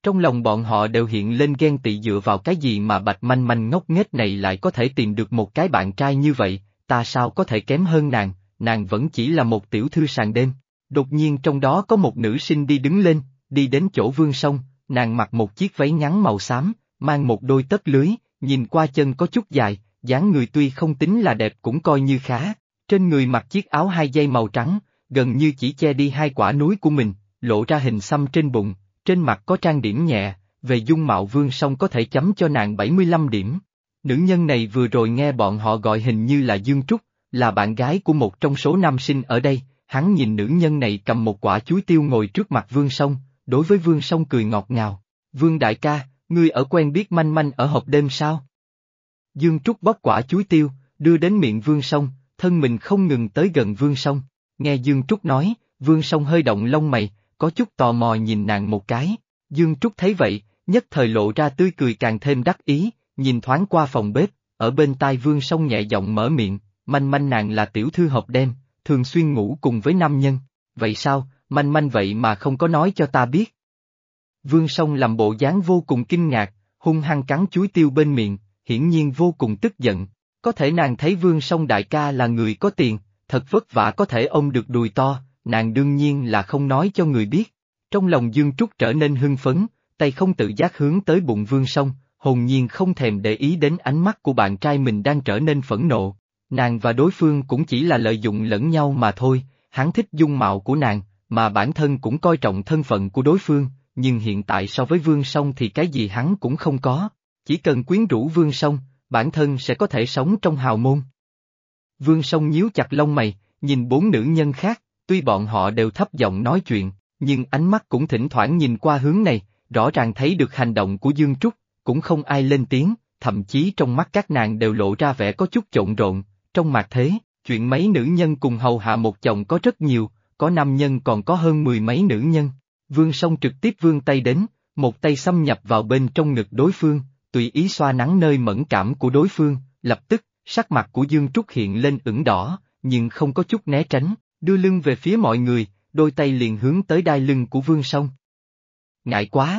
Trong lòng bọn họ đều hiện lên ghen tị dựa vào cái gì mà Bạch Manh Manh ngốc nghếch này lại có thể tìm được một cái bạn trai như vậy, ta sao có thể kém hơn nàng, nàng vẫn chỉ là một tiểu thư sàn đêm. Đột nhiên trong đó có một nữ sinh đi đứng lên, đi đến chỗ Vương Song, nàng mặc một chiếc váy ngắn màu xám, mang một đôi tất lưới, nhìn qua chân có chút dài, dáng người tuy không tính là đẹp cũng coi như khá, trên người mặc chiếc áo hai dây màu trắng, gần như chỉ che đi hai quả núi của mình, lộ ra hình xăm trên bụng, trên mặt có trang điểm nhẹ, về dung mạo Vương Song có thể chấm cho nàng bảy mươi lăm điểm. Nữ nhân này vừa rồi nghe bọn họ gọi hình như là Dương Trúc, là bạn gái của một trong số nam sinh ở đây, hắn nhìn nữ nhân này cầm một quả chuối tiêu ngồi trước mặt Vương Song, đối với Vương Song cười ngọt ngào, Vương đại ca, ngươi ở quen biết Manh Manh ở hộp đêm sao? Dương Trúc bóp quả chuối tiêu, đưa đến miệng Vương Song, thân mình không ngừng tới gần Vương Song, nghe Dương Trúc nói, Vương Song hơi động lông mày, có chút tò mò nhìn nàng một cái, Dương Trúc thấy vậy, nhất thời lộ ra tươi cười càng thêm đắc ý, nhìn thoáng qua phòng bếp, ở bên tai Vương Song nhẹ giọng mở miệng, Manh Manh nàng là tiểu thư hộp đêm, thường xuyên ngủ cùng với nam nhân, vậy sao, Manh Manh vậy mà không có nói cho ta biết. Vương Song làm bộ dáng vô cùng kinh ngạc, hung hăng cắn chuối tiêu bên miệng, hiển nhiên vô cùng tức giận, có thể nàng thấy Vương Song đại ca là người có tiền, thật vất vả có thể ôm được đùi to, nàng đương nhiên là không nói cho người biết. Trong lòng Dương Trúc trở nên hưng phấn, tay không tự giác hướng tới bụng Vương Song, hồn nhiên không thèm để ý đến ánh mắt của bạn trai mình đang trở nên phẫn nộ. Nàng và đối phương cũng chỉ là lợi dụng lẫn nhau mà thôi, hắn thích dung mạo của nàng, mà bản thân cũng coi trọng thân phận của đối phương, nhưng hiện tại so với Vương Song thì cái gì hắn cũng không có, chỉ cần quyến rũ Vương Song, bản thân sẽ có thể sống trong hào môn. Vương Song nhíu chặt lông mày, nhìn bốn nữ nhân khác, tuy bọn họ đều thấp giọng nói chuyện, nhưng ánh mắt cũng thỉnh thoảng nhìn qua hướng này, rõ ràng thấy được hành động của Dương Trúc, cũng không ai lên tiếng, thậm chí trong mắt các nàng đều lộ ra vẻ có chút trộn rộn, trong mạt thế, chuyện mấy nữ nhân cùng hầu hạ một chồng có rất nhiều, có nam nhân còn có hơn mười mấy nữ nhân. Vương Song trực tiếp vươn tay đến, một tay xâm nhập vào bên trong ngực đối phương, tùy ý xoa nắng nơi mẫn cảm của đối phương, lập tức, sắc mặt của Dương Trúc hiện lên ửng đỏ, nhưng không có chút né tránh, đưa lưng về phía mọi người, đôi tay liền hướng tới đai lưng của Vương Song. Ngại quá!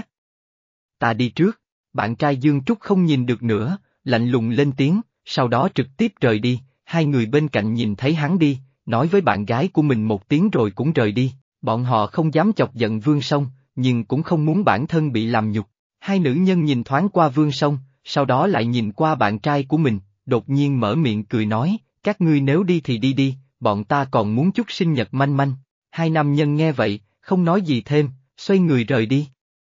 Ta đi trước, bạn trai Dương Trúc không nhìn được nữa, lạnh lùng lên tiếng, sau đó trực tiếp rời đi, hai người bên cạnh nhìn thấy hắn đi, nói với bạn gái của mình một tiếng rồi cũng rời đi, bọn họ không dám chọc giận Vương Song, nhưng cũng không muốn bản thân bị làm nhục. Hai nữ nhân nhìn thoáng qua Vương Song, sau đó lại nhìn qua bạn trai của mình, đột nhiên mở miệng cười nói, các ngươi nếu đi thì đi đi, bọn ta còn muốn chúc sinh nhật Manh Manh. Hai nam nhân nghe vậy, không nói gì thêm, xoay người rời đi.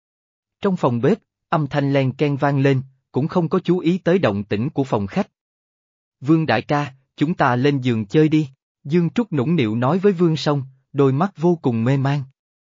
Trong phòng bếp, âm thanh len ken vang lên, cũng không có chú ý tới động tĩnh của phòng khách. Vương đại ca, chúng ta lên giường chơi đi, Dương Trúc nũng nịu nói với Vương Song, đôi mắt vô cùng mê man.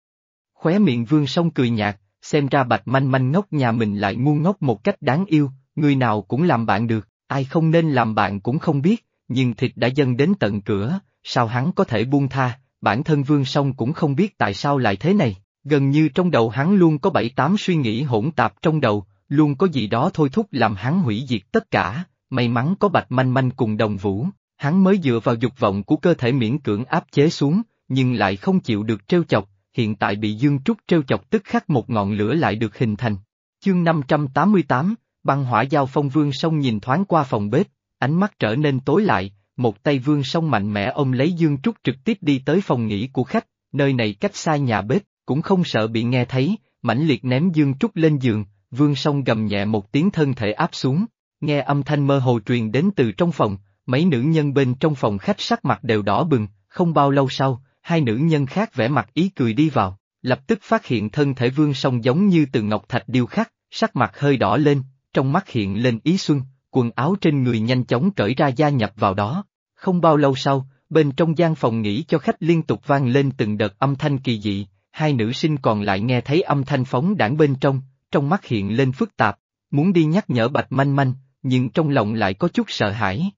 Khóe miệng Vương Song cười nhạt, xem ra Bạch Manh Manh ngốc nhà mình lại ngu ngốc một cách đáng yêu, người nào cũng làm bạn được, ai không nên làm bạn cũng không biết, nhưng thịt đã dâng đến tận cửa, sao hắn có thể buông tha, bản thân Vương Song cũng không biết tại sao lại thế này, gần như trong đầu hắn luôn có bảy tám suy nghĩ hỗn tạp trong đầu, luôn có gì đó thôi thúc làm hắn hủy diệt tất cả, may mắn có Bạch Manh Manh cùng Đồng Vũ, hắn mới dựa vào dục vọng của cơ thể miễn cưỡng áp chế xuống, nhưng lại không chịu được trêu chọc, hiện tại bị Dương Trúc trêu chọc tức khắc một ngọn lửa lại được hình thành. Chương năm trăm tám mươi tám, băng hỏa giao phong. Vương Song nhìn thoáng qua phòng bếp, ánh mắt trở nên tối lại, một tay Vương Song mạnh mẽ ôm lấy Dương Trúc trực tiếp đi tới phòng nghỉ của khách, nơi này cách xa nhà bếp, cũng không sợ bị nghe thấy, mãnh liệt ném Dương Trúc lên giường, Vương Song gầm nhẹ một tiếng thân thể áp xuống, nghe âm thanh mơ hồ truyền đến từ trong phòng, mấy nữ nhân bên trong phòng khách sắc mặt đều đỏ bừng, không bao lâu sau, hai nữ nhân khác vẻ mặt ý cười đi vào, lập tức phát hiện thân thể Vương Song giống như từ ngọc thạch điêu khắc, sắc mặt hơi đỏ lên, trong mắt hiện lên ý xuân, quần áo trên người nhanh chóng cởi ra gia nhập vào đó. Không bao lâu sau, bên trong gian phòng nghỉ cho khách liên tục vang lên từng đợt âm thanh kỳ dị, hai nữ sinh còn lại nghe thấy âm thanh phóng đãng bên trong, trong mắt hiện lên phức tạp, muốn đi nhắc nhở Bạch Manh Manh, nhưng trong lòng lại có chút sợ hãi.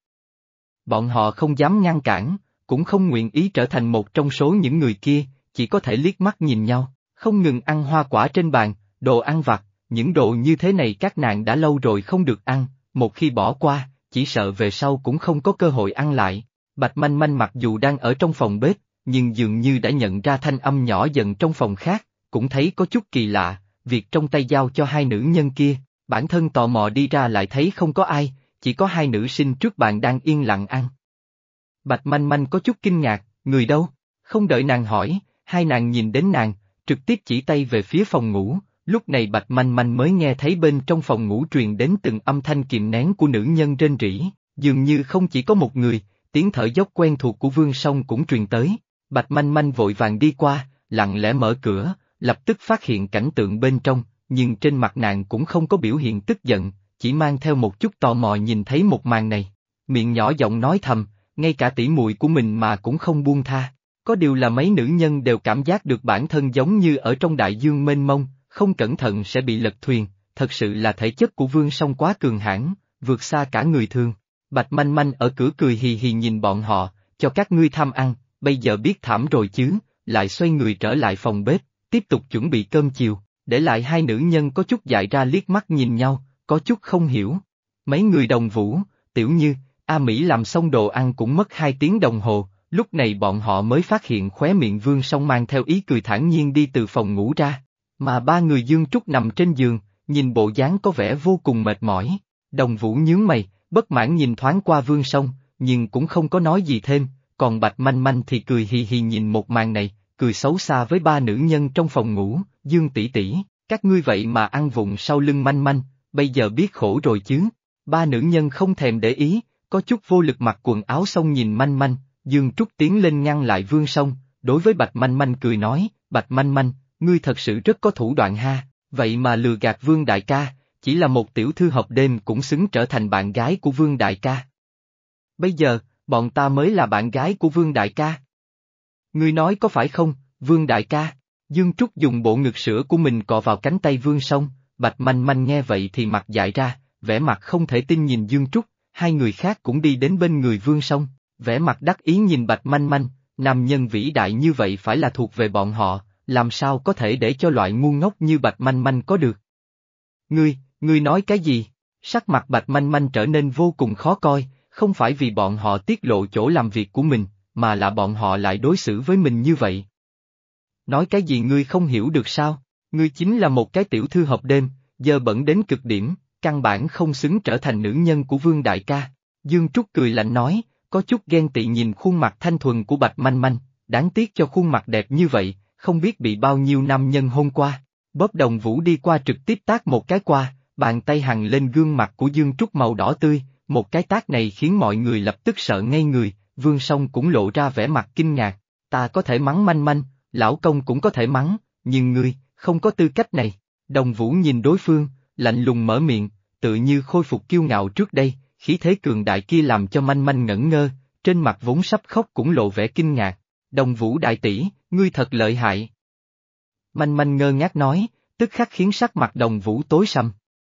Bọn họ không dám ngăn cản, cũng không nguyện ý trở thành một trong số những người kia, chỉ có thể liếc mắt nhìn nhau, không ngừng ăn hoa quả trên bàn, đồ ăn vặt, những đồ như thế này các nàng đã lâu rồi không được ăn, một khi bỏ qua, chỉ sợ về sau cũng không có cơ hội ăn lại. Bạch Manh Manh mặc dù đang ở trong phòng bếp, nhưng dường như đã nhận ra thanh âm nhỏ dần trong phòng khác, cũng thấy có chút kỳ lạ, việc trong tay giao cho hai nữ nhân kia, bản thân tò mò đi ra lại thấy không có ai, chỉ có hai nữ sinh trước bàn đang yên lặng ăn. Bạch Manh Manh có chút kinh ngạc, người đâu? Không đợi nàng hỏi, hai nàng nhìn đến nàng, trực tiếp chỉ tay về phía phòng ngủ, lúc này Bạch Manh Manh mới nghe thấy bên trong phòng ngủ truyền đến từng âm thanh kìm nén của nữ nhân rên rỉ, dường như không chỉ có một người, tiếng thở dốc quen thuộc của Vương Song cũng truyền tới. Bạch Manh Manh vội vàng đi qua, lặng lẽ mở cửa, lập tức phát hiện cảnh tượng bên trong, nhưng trên mặt nàng cũng không có biểu hiện tức giận, chỉ mang theo một chút tò mò nhìn thấy một màn này. Miệng nhỏ giọng nói thầm, ngay cả tỷ muội của mình mà cũng không buông tha. Có điều là mấy nữ nhân đều cảm giác được bản thân giống như ở trong đại dương mênh mông, không cẩn thận sẽ bị lật thuyền, thật sự là thể chất của Vương Song quá cường hãn, vượt xa cả người thường. Bạch Manh Manh ở cửa cười hì hì nhìn bọn họ, cho các ngươi tham ăn, bây giờ biết thảm rồi chứ, lại xoay người trở lại phòng bếp, tiếp tục chuẩn bị cơm chiều, để lại hai nữ nhân có chút dại ra liếc mắt nhìn nhau, có chút không hiểu. Mấy người Đồng Vũ, Tiểu Như, A Mỹ làm xong đồ ăn cũng mất hai tiếng đồng hồ, lúc này bọn họ mới phát hiện khóe miệng Vương Song mang theo ý cười thản nhiên đi từ phòng ngủ ra, mà ba người Dương Trúc nằm trên giường, nhìn bộ dáng có vẻ vô cùng mệt mỏi. Đồng Vũ nhướng mày, bất mãn nhìn thoáng qua Vương Song, nhưng cũng không có nói gì thêm, còn Bạch Manh Manh thì cười hì hì nhìn một màn này, cười xấu xa với ba nữ nhân trong phòng ngủ, Dương tỷ tỷ, các ngươi vậy mà ăn vụng sau lưng Manh Manh, bây giờ biết khổ rồi chứ. Ba nữ nhân không thèm để ý, có chút vô lực mặc quần áo xong nhìn Manh Manh, Dương Trúc tiến lên ngăn lại Vương Song, đối với Bạch Manh Manh cười nói, Bạch Manh Manh, ngươi thật sự rất có thủ đoạn ha, vậy mà lừa gạt Vương đại ca, chỉ là một tiểu thư hộp đêm cũng xứng trở thành bạn gái của Vương đại ca. Bây giờ, bọn ta mới là bạn gái của Vương đại ca. Ngươi nói có phải không, Vương đại ca? Dương Trúc dùng bộ ngực sữa của mình cọ vào cánh tay Vương Song, Bạch Manh Manh nghe vậy thì mặt dại ra, vẻ mặt không thể tin nhìn Dương Trúc, hai người khác cũng đi đến bên người Vương Song, vẻ mặt đắc ý nhìn Bạch Manh Manh, nam nhân vĩ đại như vậy phải là thuộc về bọn họ, làm sao có thể để cho loại ngu ngốc như Bạch Manh Manh có được. Ngươi, ngươi nói cái gì? Sắc mặt Bạch Manh Manh trở nên vô cùng khó coi, không phải vì bọn họ tiết lộ chỗ làm việc của mình, mà là bọn họ lại đối xử với mình như vậy. Nói cái gì ngươi không hiểu được sao? Ngươi chính là một cái tiểu thư hộp đêm, dơ bẩn đến cực điểm, căn bản không xứng trở thành nữ nhân của Vương đại ca. Dương Trúc cười lạnh nói, có chút ghen tị nhìn khuôn mặt thanh thuần của Bạch Manh Manh, đáng tiếc cho khuôn mặt đẹp như vậy, không biết bị bao nhiêu nam nhân hôn qua. Bóp Đồng Vũ đi qua trực tiếp tát một cái qua, bàn tay hằn lên gương mặt của Dương Trúc màu đỏ tươi, một cái tát này khiến mọi người lập tức sợ ngây người, Vương Song cũng lộ ra vẻ mặt kinh ngạc, ta có thể mắng Manh Manh, lão công cũng có thể mắng, nhưng ngươi, không có tư cách này. Đồng Vũ nhìn đối phương, lạnh lùng mở miệng, tự như khôi phục kiêu ngạo trước đây, khí thế cường đại kia làm cho Manh Manh ngẩn ngơ, trên mặt vốn sắp khóc cũng lộ vẻ kinh ngạc. Đồng Vũ đại tỷ, ngươi thật lợi hại. Manh Manh ngơ ngác nói, tức khắc khiến sắc mặt Đồng Vũ tối sầm.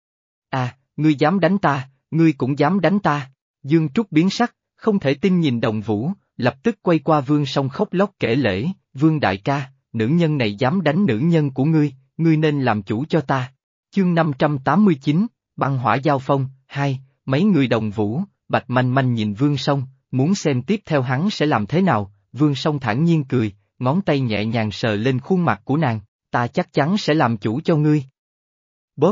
À, ngươi dám đánh ta, ngươi cũng dám đánh ta. Dương Trúc biến sắc, không thể tin nhìn Đồng Vũ, lập tức quay qua Vương Song khóc lóc kể lể, Vương đại ca, nữ nhân này dám đánh nữ nhân của ngươi, ngươi nên làm chủ cho ta. Chương năm trăm tám mươi chín, băng hỏa giao phong, hai, mấy người Đồng Vũ, Bạch Manh Manh nhìn Vương Song, muốn xem tiếp theo hắn sẽ làm thế nào, Vương Song thản nhiên cười, ngón tay nhẹ nhàng sờ lên khuôn mặt của nàng, ta chắc chắn sẽ làm chủ cho ngươi. Bóp.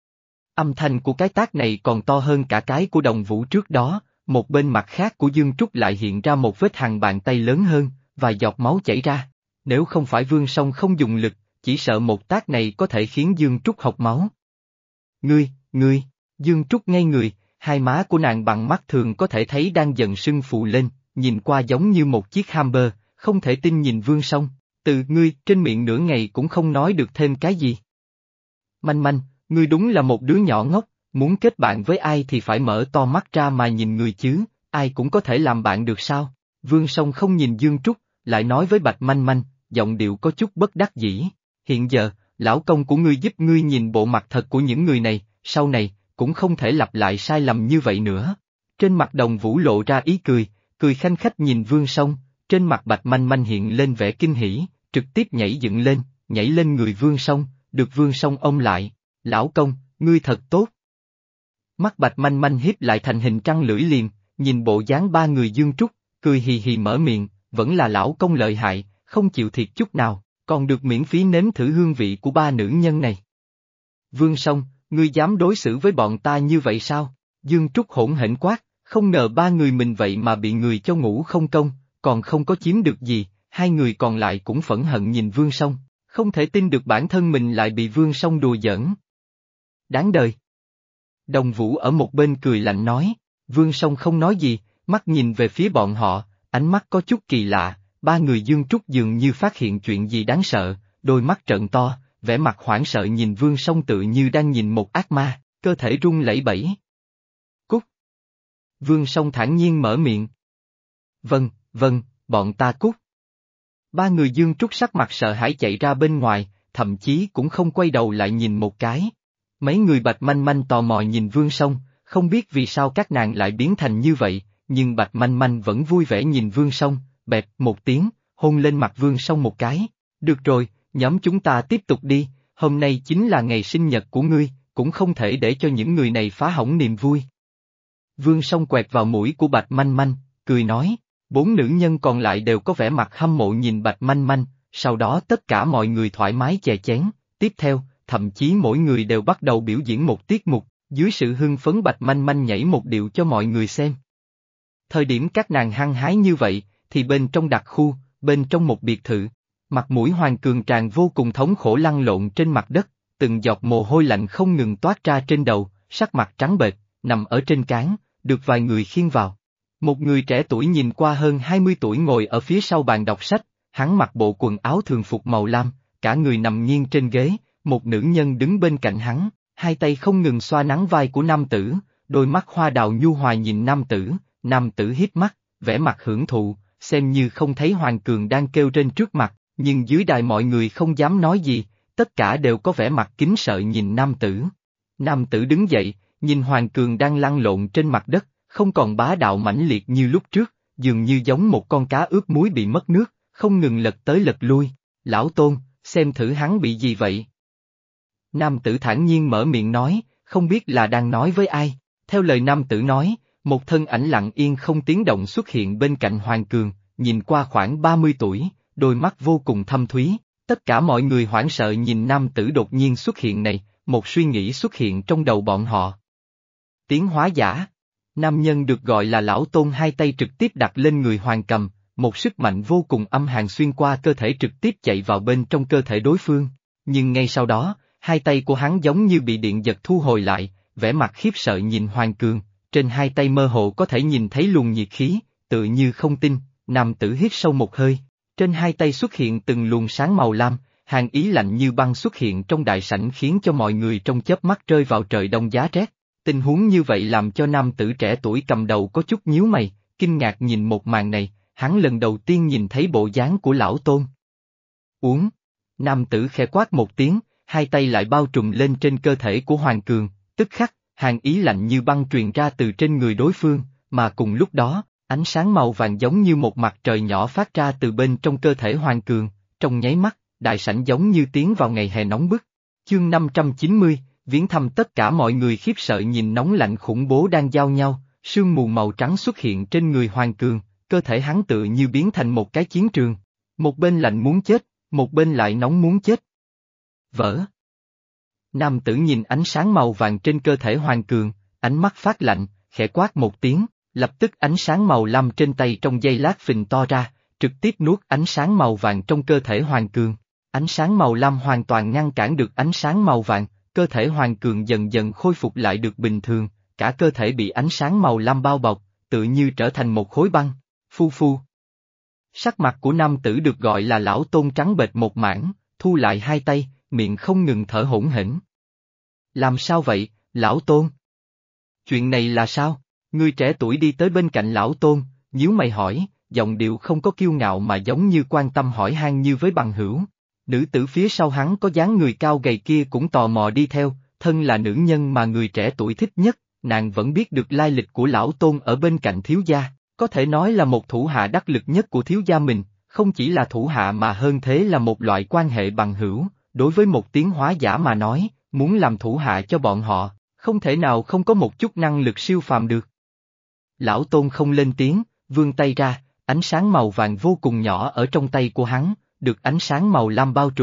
Âm thanh của cái tát này còn to hơn cả cái của Đồng Vũ trước đó, một bên mặt khác của Dương Trúc lại hiện ra một vết hằn bàn tay lớn hơn, vài giọt máu chảy ra. Nếu không phải Vương Song không dùng lực, chỉ sợ một tát này có thể khiến Dương Trúc hộc máu. Ngươi, ngươi, Dương Trúc ngây người, hai má của nàng bằng mắt thường có thể thấy đang dần sưng phù lên, nhìn qua giống như một chiếc hamburger, không thể tin nhìn Vương Song, từ ngươi trên miệng nửa ngày cũng không nói được thêm cái gì. Manh Manh, ngươi đúng là một đứa nhỏ ngốc, muốn kết bạn với ai thì phải mở to mắt ra mà nhìn người chứ, ai cũng có thể làm bạn được sao? Vương Song không nhìn Dương Trúc, lại nói với Bạch Manh Manh, giọng điệu có chút bất đắc dĩ, hiện giờ, lão công của ngươi giúp ngươi nhìn bộ mặt thật của những người này, sau này, cũng không thể lặp lại sai lầm như vậy nữa. Trên mặt Đồng Vũ lộ ra ý cười, cười khanh khách nhìn Vương Song, trên mặt Bạch Manh Manh hiện lên vẻ kinh hỉ, trực tiếp nhảy dựng lên, nhảy lên người Vương Song, được Vương Song ôm lại, lão công, ngươi thật tốt. Mắt Bạch Manh Manh hiếp lại thành hình trăng lưỡi liềm, nhìn bộ dáng ba người Dương Trúc, cười hì hì mở miệng, vẫn là lão công lợi hại, không chịu thiệt chút nào, còn được miễn phí nếm thử hương vị của ba nữ nhân này. Vương Song, ngươi dám đối xử với bọn ta như vậy sao? Dương Trúc hỗn hển quát, không ngờ ba người mình vậy mà bị người cho ngủ không công, còn không có chiếm được gì, hai người còn lại cũng phẫn hận nhìn Vương Song, không thể tin được bản thân mình lại bị Vương Song đùa giỡn. Đáng đời. Đồng Vũ ở một bên cười lạnh nói, Vương Song không nói gì, mắt nhìn về phía bọn họ, ánh mắt có chút kỳ lạ, ba người Dương Trúc dường như phát hiện chuyện gì đáng sợ, đôi mắt trợn to, vẻ mặt hoảng sợ nhìn Vương Song tự như đang nhìn một ác ma, cơ thể run lẩy bẩy. Cút. Vương Song thản nhiên mở miệng. Vâng, vâng, bọn ta cút. Ba người Dương Trúc sắc mặt sợ hãi chạy ra bên ngoài, thậm chí cũng không quay đầu lại nhìn một cái. Mấy người Bạch Manh Manh tò mò nhìn Vương Song, không biết vì sao các nàng lại biến thành như vậy, nhưng Bạch Manh Manh vẫn vui vẻ nhìn Vương Song, bẹp một tiếng, hôn lên mặt Vương Song một cái. Được rồi, nhóm chúng ta tiếp tục đi, hôm nay chính là ngày sinh nhật của ngươi, cũng không thể để cho những người này phá hỏng niềm vui. Vương Song quẹt vào mũi của Bạch Manh Manh, cười nói, bốn nữ nhân còn lại đều có vẻ mặt hâm mộ nhìn Bạch Manh Manh, sau đó tất cả mọi người thoải mái chè chén, tiếp theo, thậm chí mỗi người đều bắt đầu biểu diễn một tiết mục, dưới sự hưng phấn Bạch Manh Manh nhảy một điệu cho mọi người xem. Thời điểm các nàng hăng hái như vậy, thì bên trong đặc khu, bên trong một biệt thự, mặt mũi Hoàng Cường Tràng vô cùng thống khổ lăn lộn trên mặt đất, từng giọt mồ hôi lạnh không ngừng toát ra trên đầu, sắc mặt trắng bệch, nằm ở trên cán, được vài người khiêng vào. Một người trẻ tuổi nhìn qua hơn hai mươi tuổi ngồi ở phía sau bàn đọc sách, hắn mặc bộ quần áo thường phục màu lam, cả người nằm nghiêng trên ghế, một nữ nhân đứng bên cạnh hắn, hai tay không ngừng xoa nắng vai của nam tử, đôi mắt hoa đào nhu hòa nhìn nam tử, nam tử híp mắt, vẻ mặt hưởng thụ, xem như không thấy Hoàng Cường đang kêu trên trước mặt, nhưng dưới đài mọi người không dám nói gì, tất cả đều có vẻ mặt kính sợ nhìn nam tử. Nam tử đứng dậy, nhìn Hoàng Cường đang lăn lộn trên mặt đất, không còn bá đạo mãnh liệt như lúc trước, dường như giống một con cá ướp muối bị mất nước, không ngừng lật tới lật lui. Lão Tôn, xem thử hắn bị gì vậy? Nam tử thản nhiên mở miệng nói, không biết là đang nói với ai. Theo lời nam tử nói, một thân ảnh lặng yên không tiếng động xuất hiện bên cạnh Hoàng Cường, nhìn qua khoảng ba mươi tuổi, đôi mắt vô cùng thâm thúy. Tất cả mọi người hoảng sợ nhìn nam tử đột nhiên xuất hiện này, một suy nghĩ xuất hiện trong đầu bọn họ. Tiến hóa giả. Nam nhân được gọi là Lão Tôn hai tay trực tiếp đặt lên người Hoàng Cầm, một sức mạnh vô cùng âm hàn xuyên qua cơ thể trực tiếp chạy vào bên trong cơ thể đối phương. Nhưng ngay sau đó, hai tay của hắn giống như bị điện giật thu hồi lại, vẻ mặt khiếp sợ nhìn Hoàng Cường, trên hai tay mơ hồ có thể nhìn thấy luồng nhiệt khí, tự như không tin, nam tử hít sâu một hơi, trên hai tay xuất hiện từng luồng sáng màu lam, hàn ý lạnh như băng xuất hiện trong đại sảnh khiến cho mọi người trong chớp mắt rơi vào trời đông giá rét. Tình huống như vậy làm cho nam tử trẻ tuổi cầm đầu có chút nhíu mày, kinh ngạc nhìn một màn này, hắn lần đầu tiên nhìn thấy bộ dáng của Lão Tôn. Uống. Nam tử khẽ quát một tiếng, hai tay lại bao trùm lên trên cơ thể của Hoàng Cường, tức khắc, hàn ý lạnh như băng truyền ra từ trên người đối phương, mà cùng lúc đó, ánh sáng màu vàng giống như một mặt trời nhỏ phát ra từ bên trong cơ thể Hoàng Cường, trong nháy mắt, đại sảnh giống như tiến vào ngày hè nóng bức. Chương năm trăm chín mươi, viếng thăm tất cả mọi người khiếp sợ nhìn nóng lạnh khủng bố đang giao nhau, sương mù màu trắng xuất hiện trên người Hoàng Cường, cơ thể hắn tự như biến thành một cái chiến trường. Một bên lạnh muốn chết, một bên lại nóng muốn chết. Vỡ. Nam tử nhìn ánh sáng màu vàng trên cơ thể Hoàng Cường, ánh mắt phát lạnh, khẽ quát một tiếng, lập tức ánh sáng màu lam trên tay trong giây lát phình to ra, trực tiếp nuốt ánh sáng màu vàng trong cơ thể Hoàng Cường. Ánh sáng màu lam hoàn toàn ngăn cản được ánh sáng màu vàng, cơ thể Hoàng Cường dần dần khôi phục lại được bình thường, cả cơ thể bị ánh sáng màu lam bao bọc, tự như trở thành một khối băng. Phu phu. Sắc mặt của nam tử được gọi là Lão Tôn trắng bệch một mảng, thu lại hai tay, miệng không ngừng thở hổn hển. Làm sao vậy, Lão Tôn? Chuyện này là sao? Người trẻ tuổi đi tới bên cạnh Lão Tôn, nhíu mày hỏi, giọng điệu không có kiêu ngạo mà giống như quan tâm hỏi han như với bằng hữu. Nữ tử phía sau hắn có dáng người cao gầy kia cũng tò mò đi theo, thân là nữ nhân mà người trẻ tuổi thích nhất, nàng vẫn biết được lai lịch của Lão Tôn ở bên cạnh thiếu gia, có thể nói là một thủ hạ đắc lực nhất của thiếu gia mình, không chỉ là thủ hạ mà hơn thế là một loại quan hệ bằng hữu, đối với một tiến hóa giả mà nói, muốn làm thủ hạ cho bọn họ, không thể nào không có một chút năng lực siêu phàm được. Lão Tôn không lên tiếng, vươn tay ra, ánh sáng màu vàng vô cùng nhỏ ở trong tay của hắn, được ánh sáng màu lam bao trùm,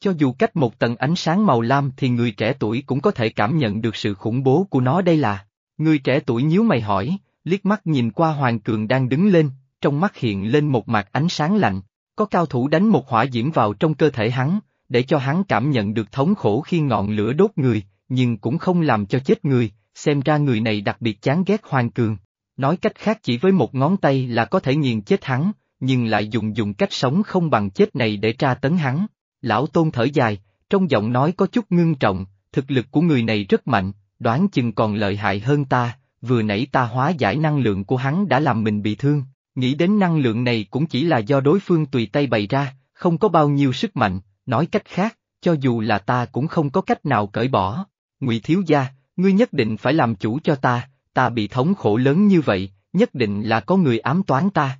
Cho dù cách một tầng ánh sáng màu lam thì người trẻ tuổi cũng có thể cảm nhận được sự khủng bố của nó đây là. Người trẻ tuổi nhíu mày hỏi, liếc mắt nhìn qua Hoàng Cường đang đứng lên, trong mắt hiện lên một mạt ánh sáng lạnh. Có cao thủ đánh một hỏa diễm vào trong cơ thể hắn, để cho hắn cảm nhận được thống khổ khi ngọn lửa đốt người, nhưng cũng không làm cho chết người, xem ra người này đặc biệt chán ghét Hoàng Cường. Nói cách khác chỉ với một ngón tay là có thể nghiền chết hắn, nhưng lại dùng dùng cách sống không bằng chết này để tra tấn hắn. Lão Tôn thở dài, trong giọng nói có chút ngưng trọng, thực lực của người này rất mạnh, đoán chừng còn lợi hại hơn ta, vừa nãy ta hóa giải năng lượng của hắn đã làm mình bị thương, nghĩ đến năng lượng này cũng chỉ là do đối phương tùy tay bày ra, không có bao nhiêu sức mạnh, nói cách khác, cho dù là ta cũng không có cách nào cởi bỏ. Ngụy thiếu gia, ngươi nhất định phải làm chủ cho ta, ta bị thống khổ lớn như vậy, nhất định là có người ám toán ta.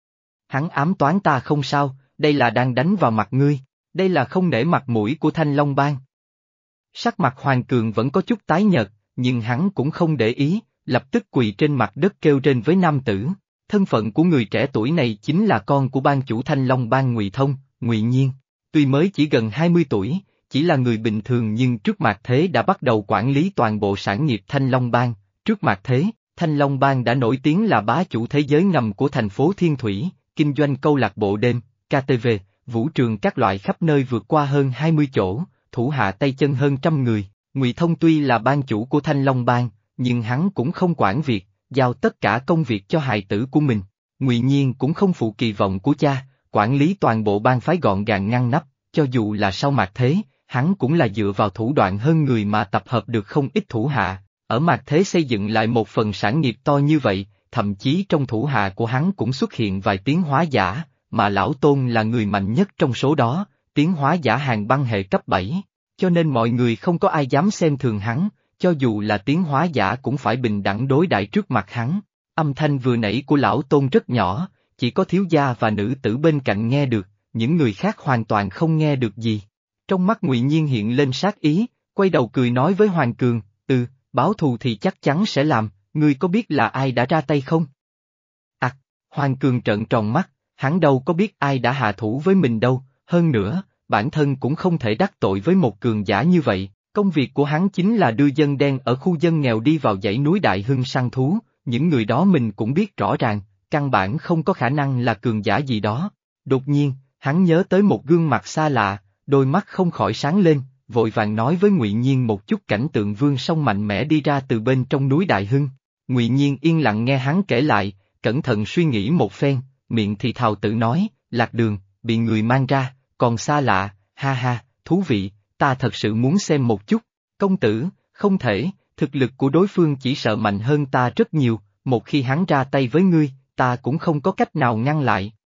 Hắn ám toán ta không sao, đây là đang đánh vào mặt ngươi, đây là không nể mặt mũi của Thanh Long Bang. Sắc mặt Hoàng Cường vẫn có chút tái nhợt, nhưng hắn cũng không để ý, lập tức quỳ trên mặt đất kêu rên với nam tử. Thân phận của người trẻ tuổi này chính là con của ban chủ Thanh Long Bang Ngụy Thông, Ngụy Nhiên. Tuy mới chỉ gần hai mươi tuổi, chỉ là người bình thường nhưng trước mặt thế đã bắt đầu quản lý toàn bộ sản nghiệp Thanh Long Bang. Trước mặt thế, Thanh Long Bang đã nổi tiếng là bá chủ thế giới ngầm của thành phố Thiên Thủy, kinh doanh câu lạc bộ đêm, ca tê vê, vũ trường các loại khắp nơi vượt qua hơn hai mươi chỗ, thủ hạ tay chân hơn trăm người. Ngụy Thông tuy là ban chủ của Thanh Long Bang, nhưng hắn cũng không quản việc, giao tất cả công việc cho hài tử của mình. Ngụy Nhiên cũng không phụ kỳ vọng của cha, quản lý toàn bộ bang phái gọn gàng ngăn nắp, cho dù là sau mạt thế, hắn cũng là dựa vào thủ đoạn hơn người mà tập hợp được không ít thủ hạ, ở mạt thế xây dựng lại một phần sản nghiệp to như vậy, thậm chí trong thủ hạ của hắn cũng xuất hiện vài tiến hóa giả, mà Lão Tôn là người mạnh nhất trong số đó, tiến hóa giả hàng băng hệ cấp bảy, cho nên mọi người không có ai dám xem thường hắn, cho dù là tiến hóa giả cũng phải bình đẳng đối đãi trước mặt hắn. Âm thanh vừa nãy của Lão Tôn rất nhỏ, chỉ có thiếu gia và nữ tử bên cạnh nghe được, những người khác hoàn toàn không nghe được gì. Trong mắt Ngụy Nhiên hiện lên sát ý, quay đầu cười nói với Hoàng Cường, ừ, báo thù thì chắc chắn sẽ làm, ngươi có biết là ai đã ra tay không? À, Hoàng Cường trợn tròn mắt, hắn đâu có biết ai đã hạ thủ với mình đâu, hơn nữa, bản thân cũng không thể đắc tội với một cường giả như vậy, công việc của hắn chính là đưa dân đen ở khu dân nghèo đi vào dãy núi Đại Hưng săn thú, những người đó mình cũng biết rõ ràng, căn bản không có khả năng là cường giả gì đó. Đột nhiên, hắn nhớ tới một gương mặt xa lạ, đôi mắt không khỏi sáng lên, vội vàng nói với Ngụy Nhiên một chút cảnh tượng Vương Song mạnh mẽ đi ra từ bên trong núi Đại Hưng. Ngụy Nhiên yên lặng nghe hắn kể lại, cẩn thận suy nghĩ một phen, miệng thì thào tự nói, lạc đường, bị người mang ra, còn xa lạ, ha ha, thú vị, ta thật sự muốn xem một chút. Công tử, không thể, thực lực của đối phương chỉ sợ mạnh hơn ta rất nhiều, một khi hắn ra tay với ngươi, ta cũng không có cách nào ngăn lại.